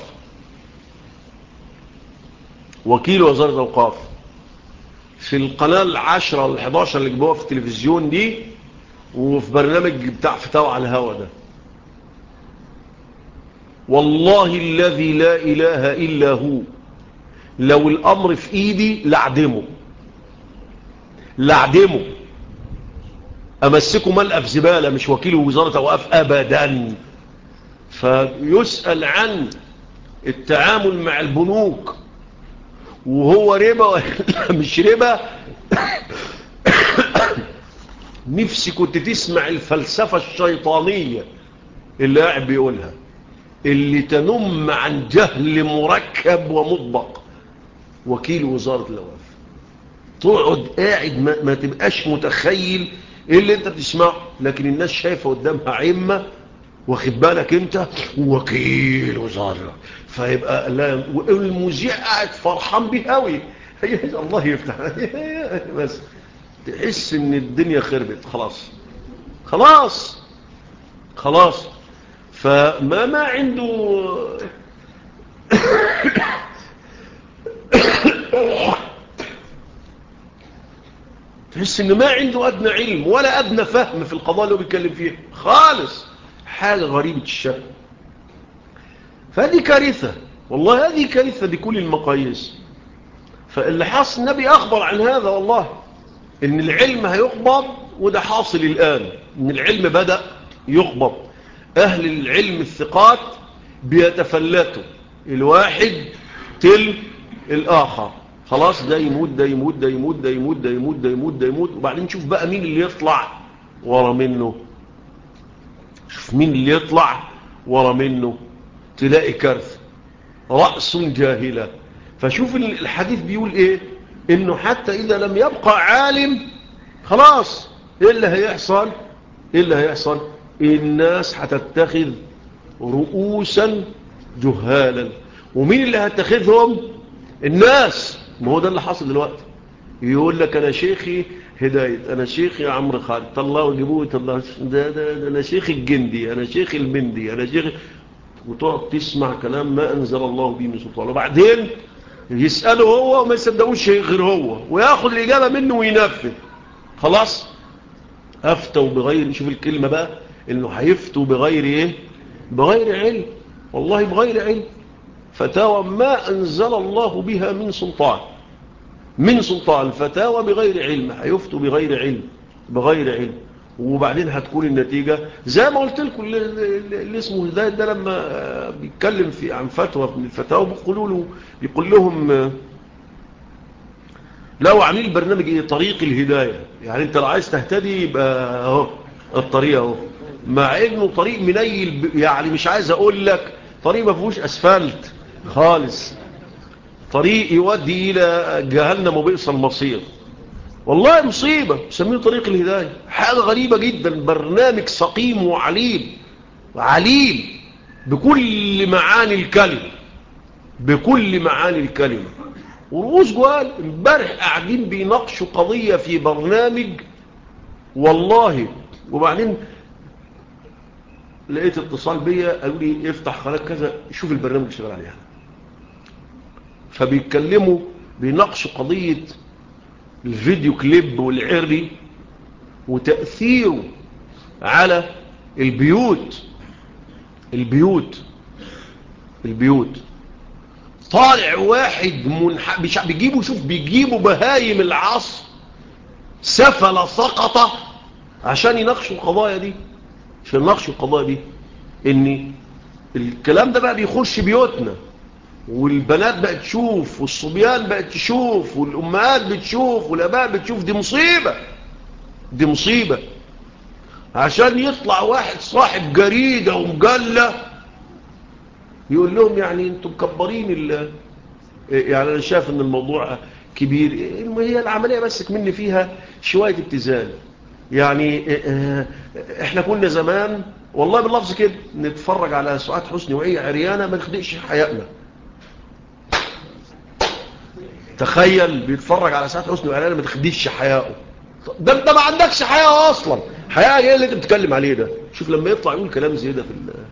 أوقاف في القناة 10 ال11 اللي جابوها في التلفزيون دي، وفي برنامج بتاع فتاوى على الهوا ده. والله الذي لا إله إلا هو، لو الأمر في إيدي لعدمه أمسكه ملأ في زبالة، مش وكيل وزارة أوقاف أبدا. فيسأل عن التعامل مع البنوك، وهو ربا ولا مش ربا. نفسي كنت تسمع الفلسفة الشيطانية اللي قاعد بيقولها، اللي تنم عن جهل مركب ومطبق. وكيل وزارة الأوقاف، تقعد قاعد ما تبقاش متخيل ايه اللي انت بتسمعه، لكن الناس شايفة قدامها عمة، واخد بالك انت، وكيل وزارة. فيبقى المذيع قاعد فرحان بيه قوي. الله يفتح. بس تحس ان الدنيا خربت خلاص. فما عنده تحس ان ما عنده ادنى علم ولا ادنى فهم في القضاء اللي هو بيتكلم فيها خالص. حاجة غريبة الشكل. فهذه كارثة، والله هذه كارثة بكل المقاييس. فاللي حاصل النبي أخبر عن هذا والله، إن العلم هيقبض، وده حاصل الآن، إن العلم بدأ يقبض. أهل العلم الثقات بيتفلتوا، الواحد تل الآخر. خلاص، ده يموت، وبعدين شوف بقى مين اللي يطلع ورا منه. تلاقي كارثة، رأس جاهلة. فشوف الحديث بيقول ايه، انه حتى اذا لم يبقى عالم، خلاص ايه اللي هيحصل؟ الناس هتتخذ رؤوسا جهالا. ومين اللي هتتخذهم؟ الناس. ما هو ده اللي حاصل دلوقتي. يقول لك انا شيخي هداية، انا شيخي عمرو خالد، طلعوا جيبوه طلعوا ده انا شيخ الجندي، انا شيخ المندي، انا شيخ، وتقعد تسمع كلام ما انزل الله به من سلطان. وبعدين يسأله هو وما يصدقوش شيء غير هو، وياخد الإجابة منه وينفذ. خلاص أفتوا بغير، شوف الكلمة بقى، إنه هيفتوا بغير إيه؟ بغير علم. والله بغير علم. فتاوى ما أنزل الله بها من سلطان، من سلطان، فتاوى بغير علم، هيفتوا بغير علم، بغير علم. وبعدين هتكون النتيجة زي ما قلت لكم، اللي اسمه هداية ده لما بيتكلم عن فتوى من الفتاوى بيقول لهم لو عاملين البرنامج ايه؟ طريق الهداية. يعني انت لو عايز تهتدي يبقى اهو الطريق اهو، مع انه طريق منيل، يعني مش عايز اقول لك طريق ما فيهوش اسفلت خالص، طريق يودي الى جهنم وبئس المصير. والله مصيبة سميه طريق الهداية، حاجة غريبة جدا، برنامج سقيم وعليل، عليل بكل معاني الكلمة، بكل معاني الكلمة. ورؤوس جوال امبارح قاعدين بيناقشوا قضية في برنامج والله، وبعدين لقيت اتصال بيا قالوا لي افتح قناة كذا شوف البرنامج اللي شغال عليها. فبيتكلموا بيناقشوا قضية الفيديو كليب والعري وتأثيره على البيوت، البيوت البيوت. طالع واحد بيجيبوا، شوف بيجيبوا بهايم العصر سفل سقطة عشان يناقشوا القضايا دي، عشان يناقشوا القضايا دي. ان الكلام ده بقى بيخش بيوتنا، والبنات بقت تشوف، والصبيان بقت تشوف، والامهات بتشوف، والاباء بتشوف. دي مصيبة، دي مصيبة. عشان يطلع واحد صاحب جريدة ومجلة يقول لهم يعني انتم مكبرين يعني انا شايف ان الموضوع كبير. هي العملية بس مني فيها شوية ابتذال. يعني احنا كنا زمان والله باللفظ كده نتفرج على سعاد حسني وهي عريانة ما نخدقش حياتنا. تخيل بيتفرج على سعاد حسني وعريانة ما تخديش حياته. ده انت ما عندكش حياة اصلا، حياة ايه اللي انت بتتكلم عليه ده؟ شوف لما يطلع يقول كلام زي ده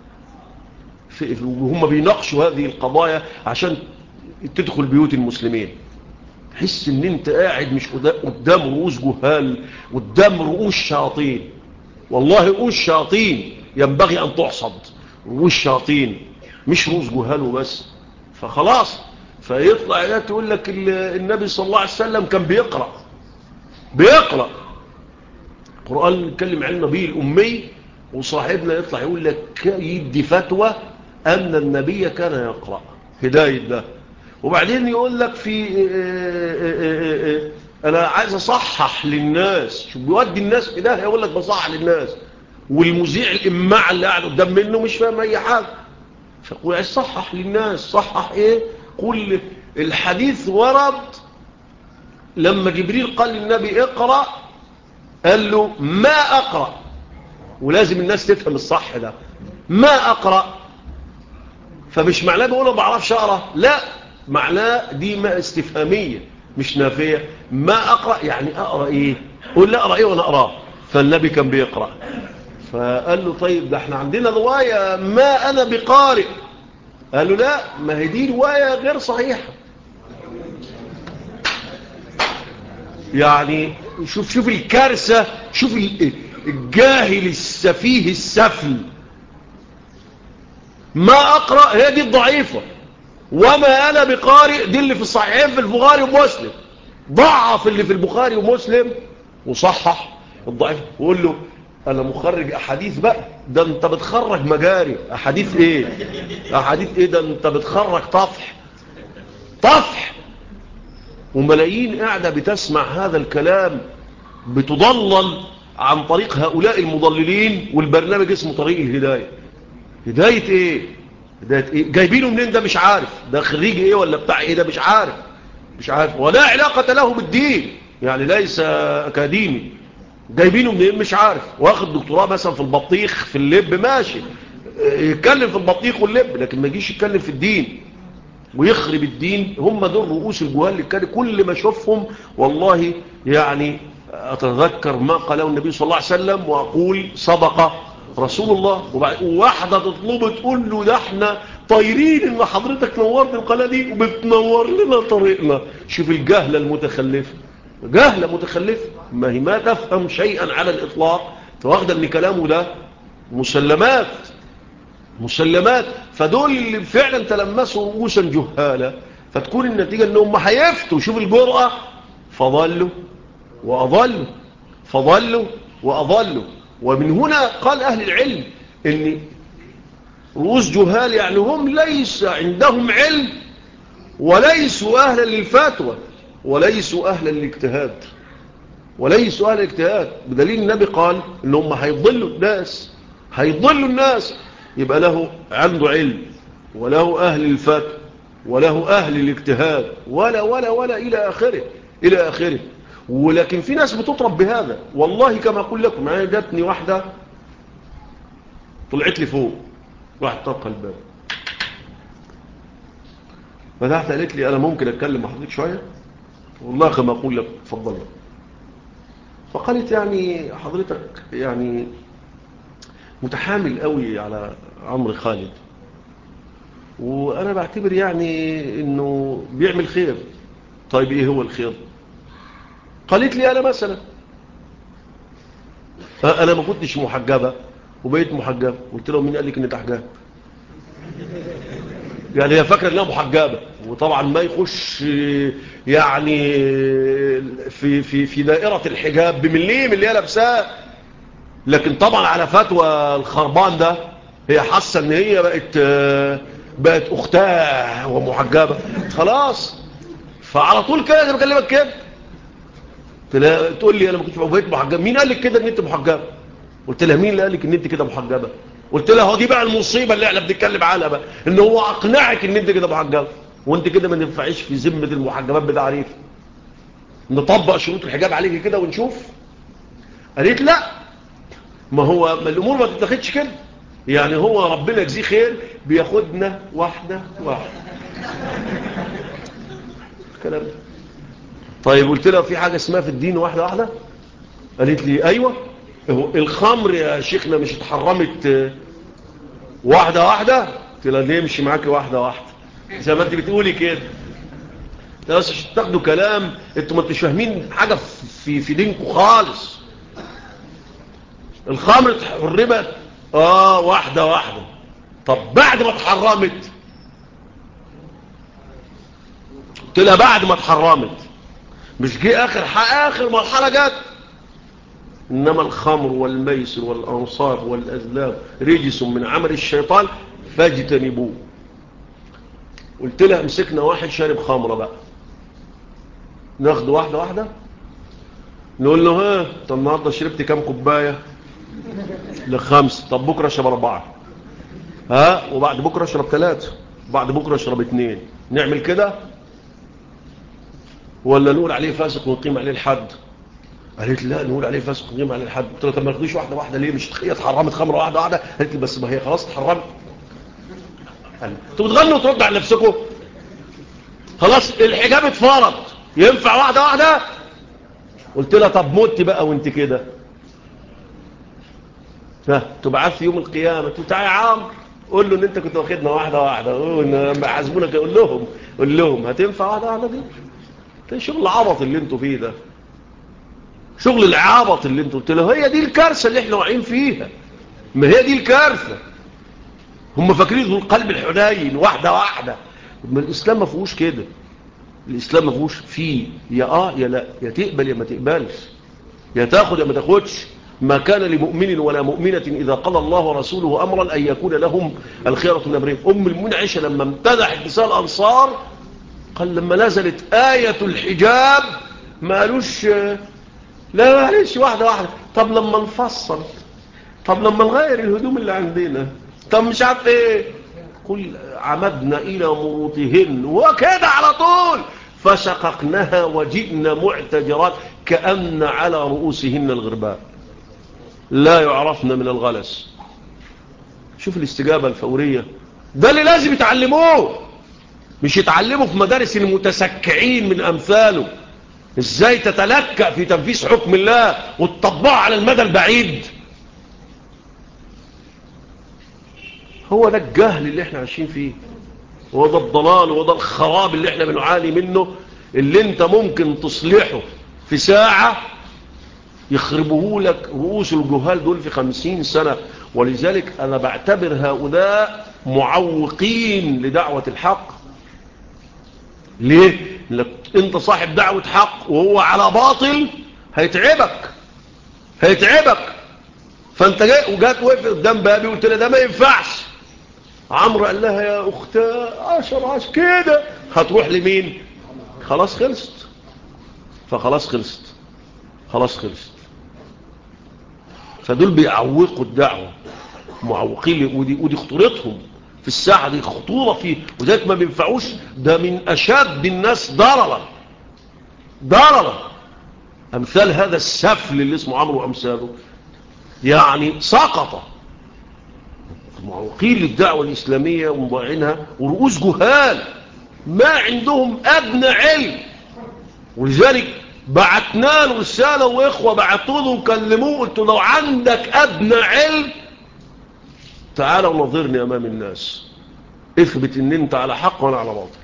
وهم بيناقشوا هذه القضايا عشان تدخل بيوت المسلمين، تحس ان انت قاعد مش قدام رؤوس جهال، قدام رؤوس شياطين. والله رؤوس شياطين ينبغي ان تحصد، رؤوس شياطين مش رؤوس جهال وبس. فخلاص فيطلع ايات تقول لك النبي صلى الله عليه وسلم كان بيقرأ قرآن يتكلم عن النبي الأمي، وصاحبنا يطلع يقول لك يدي فتوى أن النبي كان يقرأ هداية ده. وبعدين يقول لك في أنا عايز أصحح للناس، شو بيودي الناس في ده، يقول لك بصحح للناس، والمذيع الإماع اللي قاعد قدام منه مش فاهم أي حاجة. فقول عايز صحح للناس، صحح إيه؟ قل الحديث ورد لما جبريل قال للنبي اقرأ، قال له ما أقرأ، ولازم الناس تفهم الصح ده، ما أقرأ. فمش معناه بيقوله ما بعرفش أقرأ، لا، معناه دي ما استفهامية مش نافية. ما أقرأ يعني أقرأ إيه؟ قول لا أقرأ إيه وأنا أقرأ. فالنبي كان بيقرأ، فقال له طيب ده احنا عندنا رواية ما أنا بقارئ. قال له لا، ما هي دي رواية غير صحيحة. يعني شوف الكارثة، شوف الجاهل السفيه السفل. ما أقرأ هي دي الضعيفة، وما أنا بقارئ دي اللي في الصحيحين في البخاري ومسلم. ضعف اللي في البخاري ومسلم وصحح الضعيف. وقول له أنا مخرج أحاديث بقى، ده أنت بتخرج مجاري. أحاديث إيه؟ أحاديث إيه؟ ده أنت بتخرج طفح. وملايين قاعدة بتسمع هذا الكلام بتضلل عن طريق هؤلاء المضللين، والبرنامج اسمه طريق الهداية. هداية ايه؟ هداية ايه؟ جايبينه منين ده مش عارف، ده خريج ايه ولا بتاع ايه ده مش عارف، مش عارف، ولا علاقة له بالدين، يعني ليس اكاديمي. جايبينه منين مش عارف، واخد دكتوراه مثلا في البطيخ في اللب، ماشي يتكلم في البطيخ واللب، لكن ما يجيش يتكلم في الدين. ويخرب الدين، هم دول رؤوس الجهال اللي كان كل ما اشوفهم والله يعني اتذكر ما قاله النبي صلى الله عليه وسلم واقول صدق رسول الله. وواحدة تطلب تقول له ده احنا طايرين ان حضرتك نورت القناة دي وبتنور لنا طريقنا. شوف الجهلة المتخلفة، جهلة متخلفة ما هي ما تفهم شيئا على الإطلاق، فواخدة ان كلامه ده مسلمات. فدول اللي فعلا تلمسوا رؤوسا جهالة، فتكون النتيجة انهم هيفتوا. شوف الجرأة، فضلوا وأضلوا. ومن هنا قال أهل العلم ان رؤوس جهال يعني هم ليس عندهم علم وليسوا أهلا للفتوى وليسوا أهلا للاجتهاد بدليل النبي قال انهم هيضلوا الناس. يبقى له عنده علم وله أهل الفتوى وله أهل الاجتهاد ولا إلى آخره. ولكن في ناس بتطرب بهذا والله. كما أقول لكم أنا جاتني واحدة طلعت لي فوق، واحد طرق الباب، فتحت قالت لي أنا ممكن أتكلم مع حضرتك شوية؟ والله كما أقول لك تفضل. فقالت يعني حضرتك يعني متحامل قوي على عمرو خالد، وأنا بعتبر يعني إنه بيعمل خير. طيب إيه هو الخير؟ قالت لي أنا مثلا أنا ما كنتش محجبة وبقيت محجبة. قلت له مين قال لك إن ده حجاب؟ يعني هي فاكرة إنها محجبة، وطبعا ما يخش يعني في دائرة الحجاب بمليم اللي هي لابساه. لكن طبعا على فتوى الخربان ده هي حاسة إن هي بقت أختها ومحجبة خلاص. فعلى طول كده أنا بكلمك كده تقول لي أنا ما كنتش بقيت محجبة. مين قال لك كده إن أنت محجبة؟ قلت لها مين اللي قال لك إن أنت كده محجبة؟ قلت لها هو دي بقى المصيبة اللي احنا بنتكلم عنها بقى، إن هو أقنعك إن أنت كده محجبة وأنت كده ما تنفعيش في ذمة المحجبات بتعريف. نطبق شروط الحجاب عليك كده ونشوف. قالت لا، ما الأمور ما تتاخدش كده. يعني هو ربنا يجزيه خير بياخدنا واحدة الكلام ده. طيب قلت لها في حاجة اسمها في الدين واحدة؟ قالت لي ايوه. الخمر يا شيخنا مش اتحرمت واحدة؟ قلت لها ليه مش معاكي واحدة زي ما انت بتقولي كده؟ بس عشان تاخدوا كلام انتوا ما انتش فاهمين حاجة في دينكم خالص. الخمر اتحرمت واحدة. طب بعد ما اتحرمت؟ قلت لها بعد ما اتحرمت مش جه اخر مرحلة جت. انما الخمر والميسر والانصاب والازلام رجس من عمل الشيطان فاجتنبوه. قلت لها مسكنا واحد شارب خمرة بقى، ناخده واحدة نقول له ها طب النهارده شربت كام كوبايه؟ ل5. طب بكره اشرب 4. وبعد بكره اشرب 3، بعد بكره اشرب 2. نعمل كده ولا نقول عليه فاسق ونقيم عليه الحد؟ قالت لا نقول عليه فاسق ونقيم عليه الحد. قلت له طب ما ناخدوش واحده ليه؟ مش اتحرمت خمره واحده؟ قالت لي بس ما هي خلاص اتحرمت. انتوا بتغنوا وتردوا على نفسكم. خلاص الحجاب اتفرض، ينفع واحده؟ قلت لها طب موتي بقى وانت كده تبعث يوم القيامه تعالى يا عمرو قول له ان انت كنت واخدنا واحده حاسبونك. قول لهم هتنفع واحده دي؟ شغل العبط اللي انتوا فيه ده، شغل العبط اللي انتوا. قلت له هي دي الكارثه اللي احنا واقعين فيها، ما هي دي الكارثه. هم فاكرين ذو القلب الحنين واحده. ما الاسلام ما فيهوش كده. الاسلام ما فيهوش فيه يا لا، يا تقبل يا ما تقبلش، يا تاخد يا ما تاخدش. ما كان لمؤمن ولا مؤمنة إذا قضى الله ورسوله أمرا أن يكون لهم الخيرة من أمرهم. أم المؤمنين عائشة لما امتدحت نساء الأنصار قال لما نزلت آية الحجاب ما قالوش لا معلش واحدة. طب لما نفصل، طب لما نغير الهدوم اللي عندنا، طب مش عارف ايه. قل عمدنا إلى مروطهن وكده على طول فشققناها وجئنا معتجرات كأن على رؤوسهن الغرباء لا يعرفن من الغلس. شوف الاستجابة الفورية، ده اللي لازم يتعلموه. مش يتعلموا في مدارس المتسكعين من أمثاله ازاي تتلكأ في تنفيذ حكم الله وتطبقه على المدى البعيد. هو ده الجهل اللي احنا عايشين فيه، هو ده الضلال، وهو ده الخراب اللي احنا بنعاني منه، اللي انت ممكن تصلحه في ساعة يخربه لك رؤوس الجهال دول في 50 سنة. ولذلك أنا بعتبر هؤلاء معوقين لدعوة الحق. ليه؟ لك انت صاحب دعوة حق وهو على باطل هيتعبك. فانت جاي وجات وقف قدام بابي وقلت لها ده ما ينفعش. عمرو قال لها يا اختها 10 كده، هتروح لمين؟ خلاص خلصت. فدول بيعوقوا الدعوة، معوقين، ودي خطورتهم في الساعة دي، خطورة فيه، وذلك ما بينفعوش. ده من أشد الناس ضررا أمثال هذا السفل اللي اسمه عمرو وأمثاله، يعني سقط معوقين للدعوة الإسلامية ومضاعينها، ورؤوس جهال ما عندهم أدنى علم. ولذلك بعتنا له رسالة، وإخوة بعتوا له وكلموه، قلت لو عندك أدنى علم تعال ونظرني أمام الناس، اثبت ان انت على حق وانا على باطل.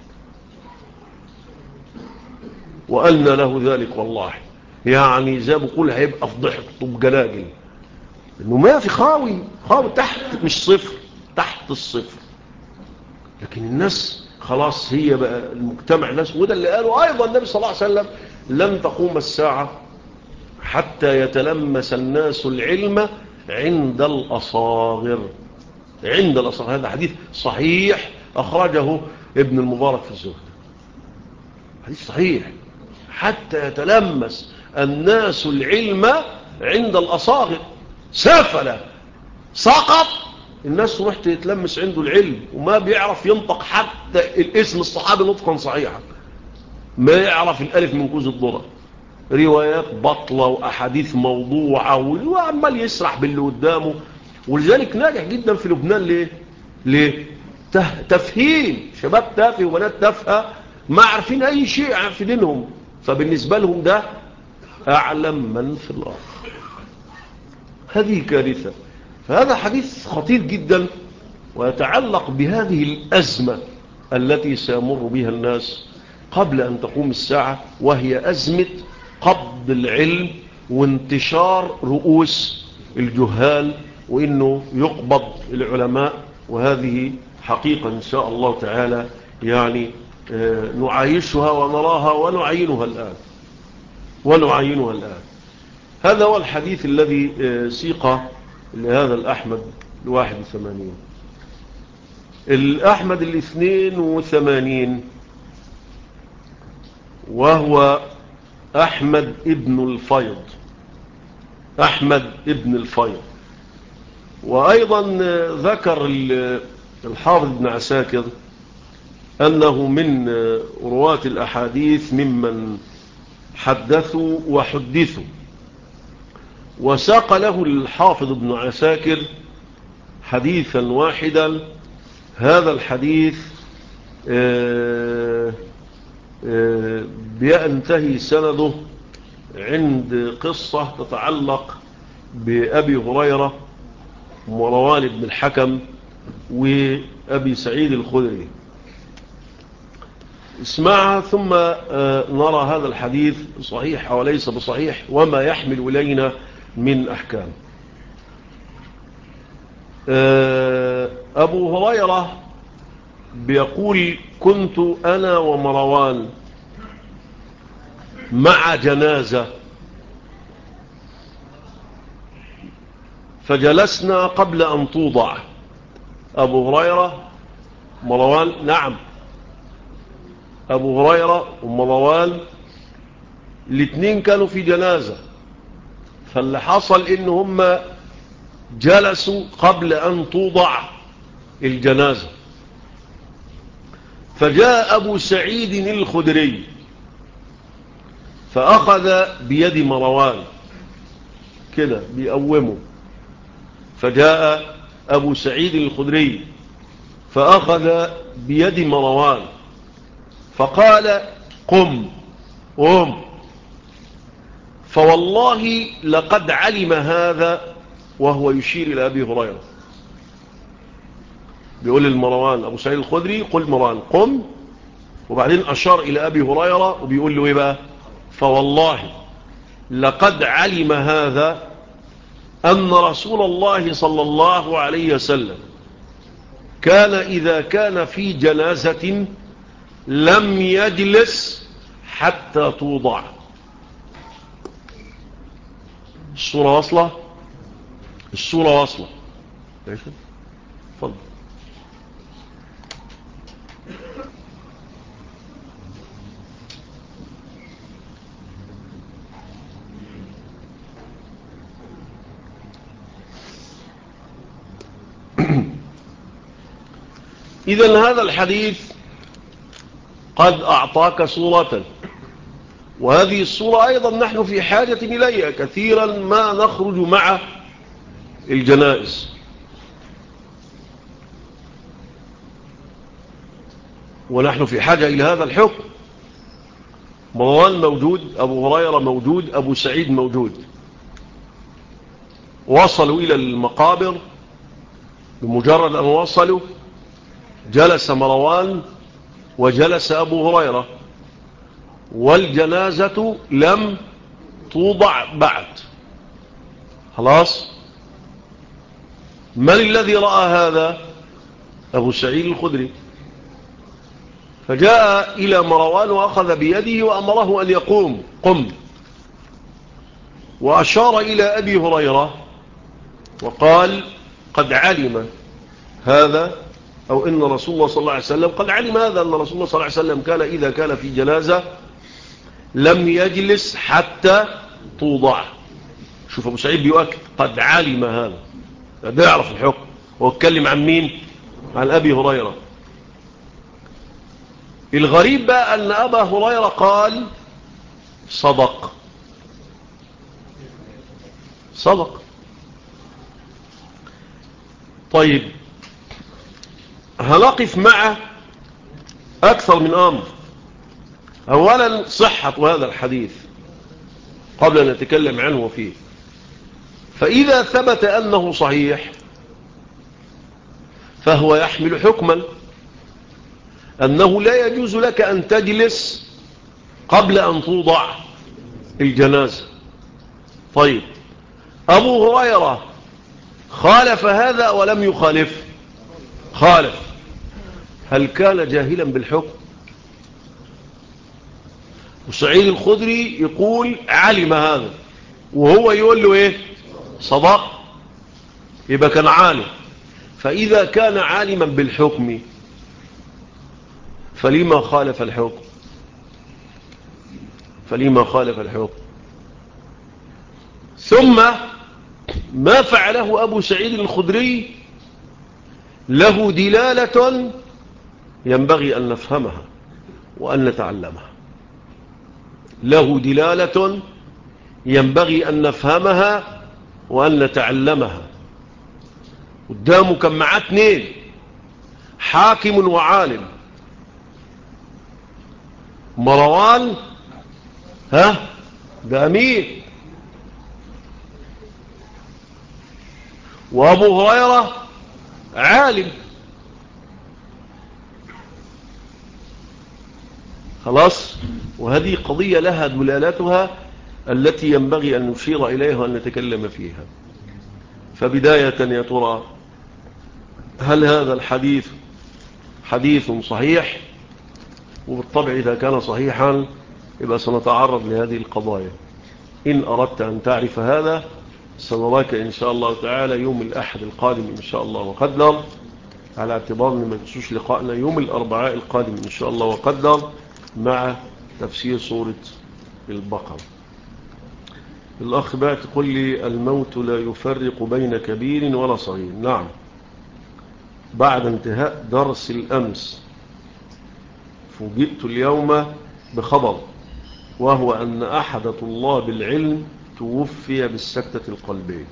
وقالنا له ذلك والله، يعني زي ما بقول هيبقى فضحك طب جلاجل، انه ما في خاوي تحت، مش صفر، تحت الصفر. لكن الناس خلاص، هي بقى المجتمع الناس، وده اللي قاله ايضا النبي صلى الله عليه وسلم: لن تقوم الساعة حتى يتلمس الناس العلم عند الأصاغر. هذا حديث صحيح أخرجه ابن المبارك في الزهد، حديث صحيح. حتى يتلمس الناس العلم عند الأصاغر، سافل سقط الناس تروح تتلمس عنده العلم، وما بيعرف ينطق حتى الاسم الصحابي نطقا صحيحا، ما يعرف الألف من كوز الذرة، روايات بطلة وأحاديث موضوعة، وعمال يسرح باللي قدامه. ولذلك ناجح جدا في لبنان. ليه؟ تفهيم، شباب تافه وبنات تافهه ما عارفين أي شيء في دينهم، فبالنسبة لهم ده أعلم من في الأرض. هذه كارثة. فهذا حديث خطير جدا، ويتعلق بهذه الأزمة التي سيمر بها الناس قبل أن تقوم الساعة، وهي أزمة قبض العلم وانتشار رؤوس الجهال، وإنه يقبض العلماء. وهذه حقيقة إن شاء الله تعالى يعني نعايشها ونراها ونعاينها الآن. هذا هو الحديث الذي سيق لهذا الأحمد 81. الأحمد 82 وهو أحمد ابن الفيض. وأيضا ذكر الحافظ ابن عساكر أنه من رواة الأحاديث ممن حدثوا وحدثوا، وساق له الحافظ ابن عساكر حديثا واحدا. هذا الحديث بينتهي سنده عند قصة تتعلق بأبي هريرة ومروان بن الحكم وأبي سعيد الخدري. اسمعها ثم نرى هذا الحديث صحيح أو ليس بصحيح، وما يحمل إلينا من أحكام. أبو هريرة بيقول: كنت أنا ومروان مع جنازة، فجلسنا قبل أن توضع. أبو هريرة مروان، نعم، أبو هريرة ومروان الاثنين كانوا في جنازة، فاللي حصل إن هم جلسوا قبل أن توضع الجنازة. فجاء أبو سعيد الخدري فأخذ بيد مروان كده بيقومه. فجاء أبو سعيد الخدري فأخذ بيد مروان فقال قم قم، فوالله لقد علم هذا، وهو يشير إلى أبي هريرة. بيقول المروان أبو سعيد الخدري قل مروان قم، وبعدين أشار إلى أبي هريرة وبيقول له إيه بقى؟ فوالله لقد علم هذا أن رسول الله صلى الله عليه وسلم كان إذا كان في جنازة لم يجلس حتى توضع. الصورة واصلة؟ الصورة واصلة. فضل. إذن هذا الحديث قد أعطاك صورة، وهذه الصورة أيضا نحن في حاجة إليها كثيرا ما نخرج مع الجنائز. ونحن في حاجة إلى هذا الحكم. مروان موجود، أبو هريرة موجود، أبو سعيد موجود، وصلوا إلى المقابر. بمجرد أن وصلوا جلس مروان وجلس أبو هريرة، والجنازة لم توضع بعد. خلاص. من الذي رأى هذا؟ أبو سعيد الخدري. فجاء إلى مروان وأخذ بيده وأمره أن يقوم قم، وأشار إلى أبي هريرة وقال قد علم هذا، أو إن رسول الله صلى الله عليه وسلم قد علم هذا، أن رسول الله صلى الله عليه وسلم كان إذا كان في جنازة لم يجلس حتى توضع. شوف أبو سعيد بيؤكد قد علم هذا، ده يعرف الحكم. هو اتكلم عن مين؟ عن أبي هريرة. الغريب بقى أن أبا هريرة قال صدق. صدق. طيب، هنقف مع أكثر من أمر. أولا صحة هذا الحديث قبل أن نتكلم عنه فيه. فإذا ثبت أنه صحيح فهو يحمل حكما أنه لا يجوز لك أن تجلس قبل أن توضع الجنازة. طيب، أبو هريرة خالف هذا ولم يخالف؟ خالف. هل كان جاهلا بالحكم؟ وسعيد الخدري يقول علم هذا، وهو يقول له ايه؟ صدق. يبقى كان عالم. فإذا كان عالما بالحكم فلما خالف الحكم؟ فلما خالف الحكم؟ ثم ما فعله أبو سعيد الخدري له دلالة ينبغي أن نفهمها وأن نتعلمها. له دلالة ينبغي أن نفهمها وأن نتعلمها. قدامه كان معاه اثنين، حاكم وعالم. مروان ده أمير، وأبو هريرة عالم. خلاص. وهذه قضية لها دلالاتها التي ينبغي أن نشير إليها وأن نتكلم فيها. فبداية يا ترى، هل هذا الحديث حديث صحيح؟ وبالطبع إذا كان صحيحا يبقى سنتعرض لهذه القضايا. إن أردت أن تعرف هذا سنراك إن شاء الله تعالى يوم الأحد القادم إن شاء الله وقدر، على اعتبار أن ما تنسوش لقائنا يوم الأربعاء القادم إن شاء الله وقدر مع تفسير سورة البقرة. الأخ بقى تقول لي الموت لا يفرق بين كبير ولا صغير. نعم. بعد انتهاء درس الأمس فوجئت اليوم بخبر، وهو أن أحد طلاب العلم توفي بالسكتة القلبية،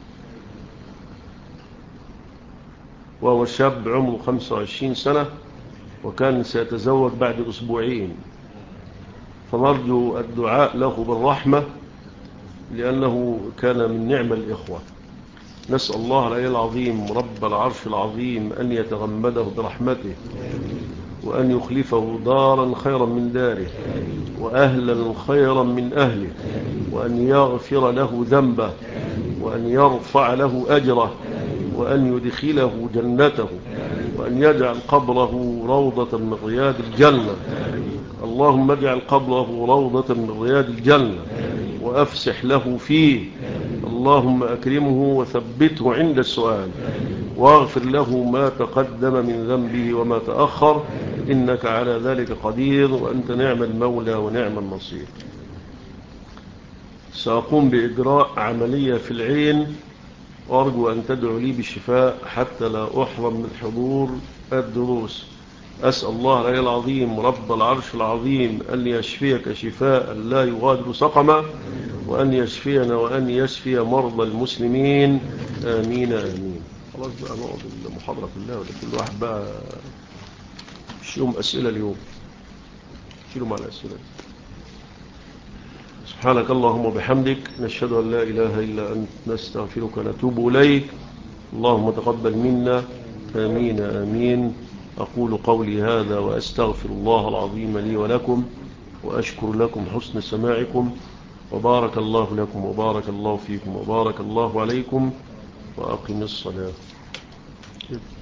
وهو شاب عمره 25 سنة، وكان سيتزوج بعد أسبوعين فنرجو الدعاء له بالرحمة لأنه كان من نعم الإخوة. نسأل الله العلي العظيم رب العرش العظيم أن يتغمده برحمته، وأن يخلفه دارا خيرا من داره، وأهلا خيرا من أهله، وأن يغفر له ذنبه، وأن يرفع له أجره، وأن يدخله جنته، وأن يجعل قبره روضة من رياض الجنة. اللهم اجعل قبره روضة من رياض الجنة وأفسح له فيه. اللهم أكرمه وثبته عند السؤال، واغفر له ما تقدم من ذنبه وما تأخر، إنك على ذلك قدير، وأنت نعم المولى ونعم النصير. سأقوم بإجراء عملية في العين، وأرجو أن تدعو لي بالشفاء حتى لا أحرم من حضور الدروس. أسأل الله العلي العظيم رب العرش العظيم أن يشفيك شفاء لا يغادر سقما، وأن يشفينا وأن يشفي مرضى المسلمين، آمين آمين. خلاص بقى نقعد المحاضرة كلها، ولا كل واحد بقى شيلهم أسئلة اليوم، شيلهم على الأسئلة. سبحانك اللهم وبحمدك، نشهد أن لا إله إلا أنت، نستغفرك ونتوب إليك. اللهم تقبل منا، آمين آمين. أقول قولي هذا وأستغفر الله العظيم لي ولكم، وأشكر لكم حسن سماعكم، وبارك الله لكم وبارك الله فيكم وبارك الله عليكم، وأقم الصلاة.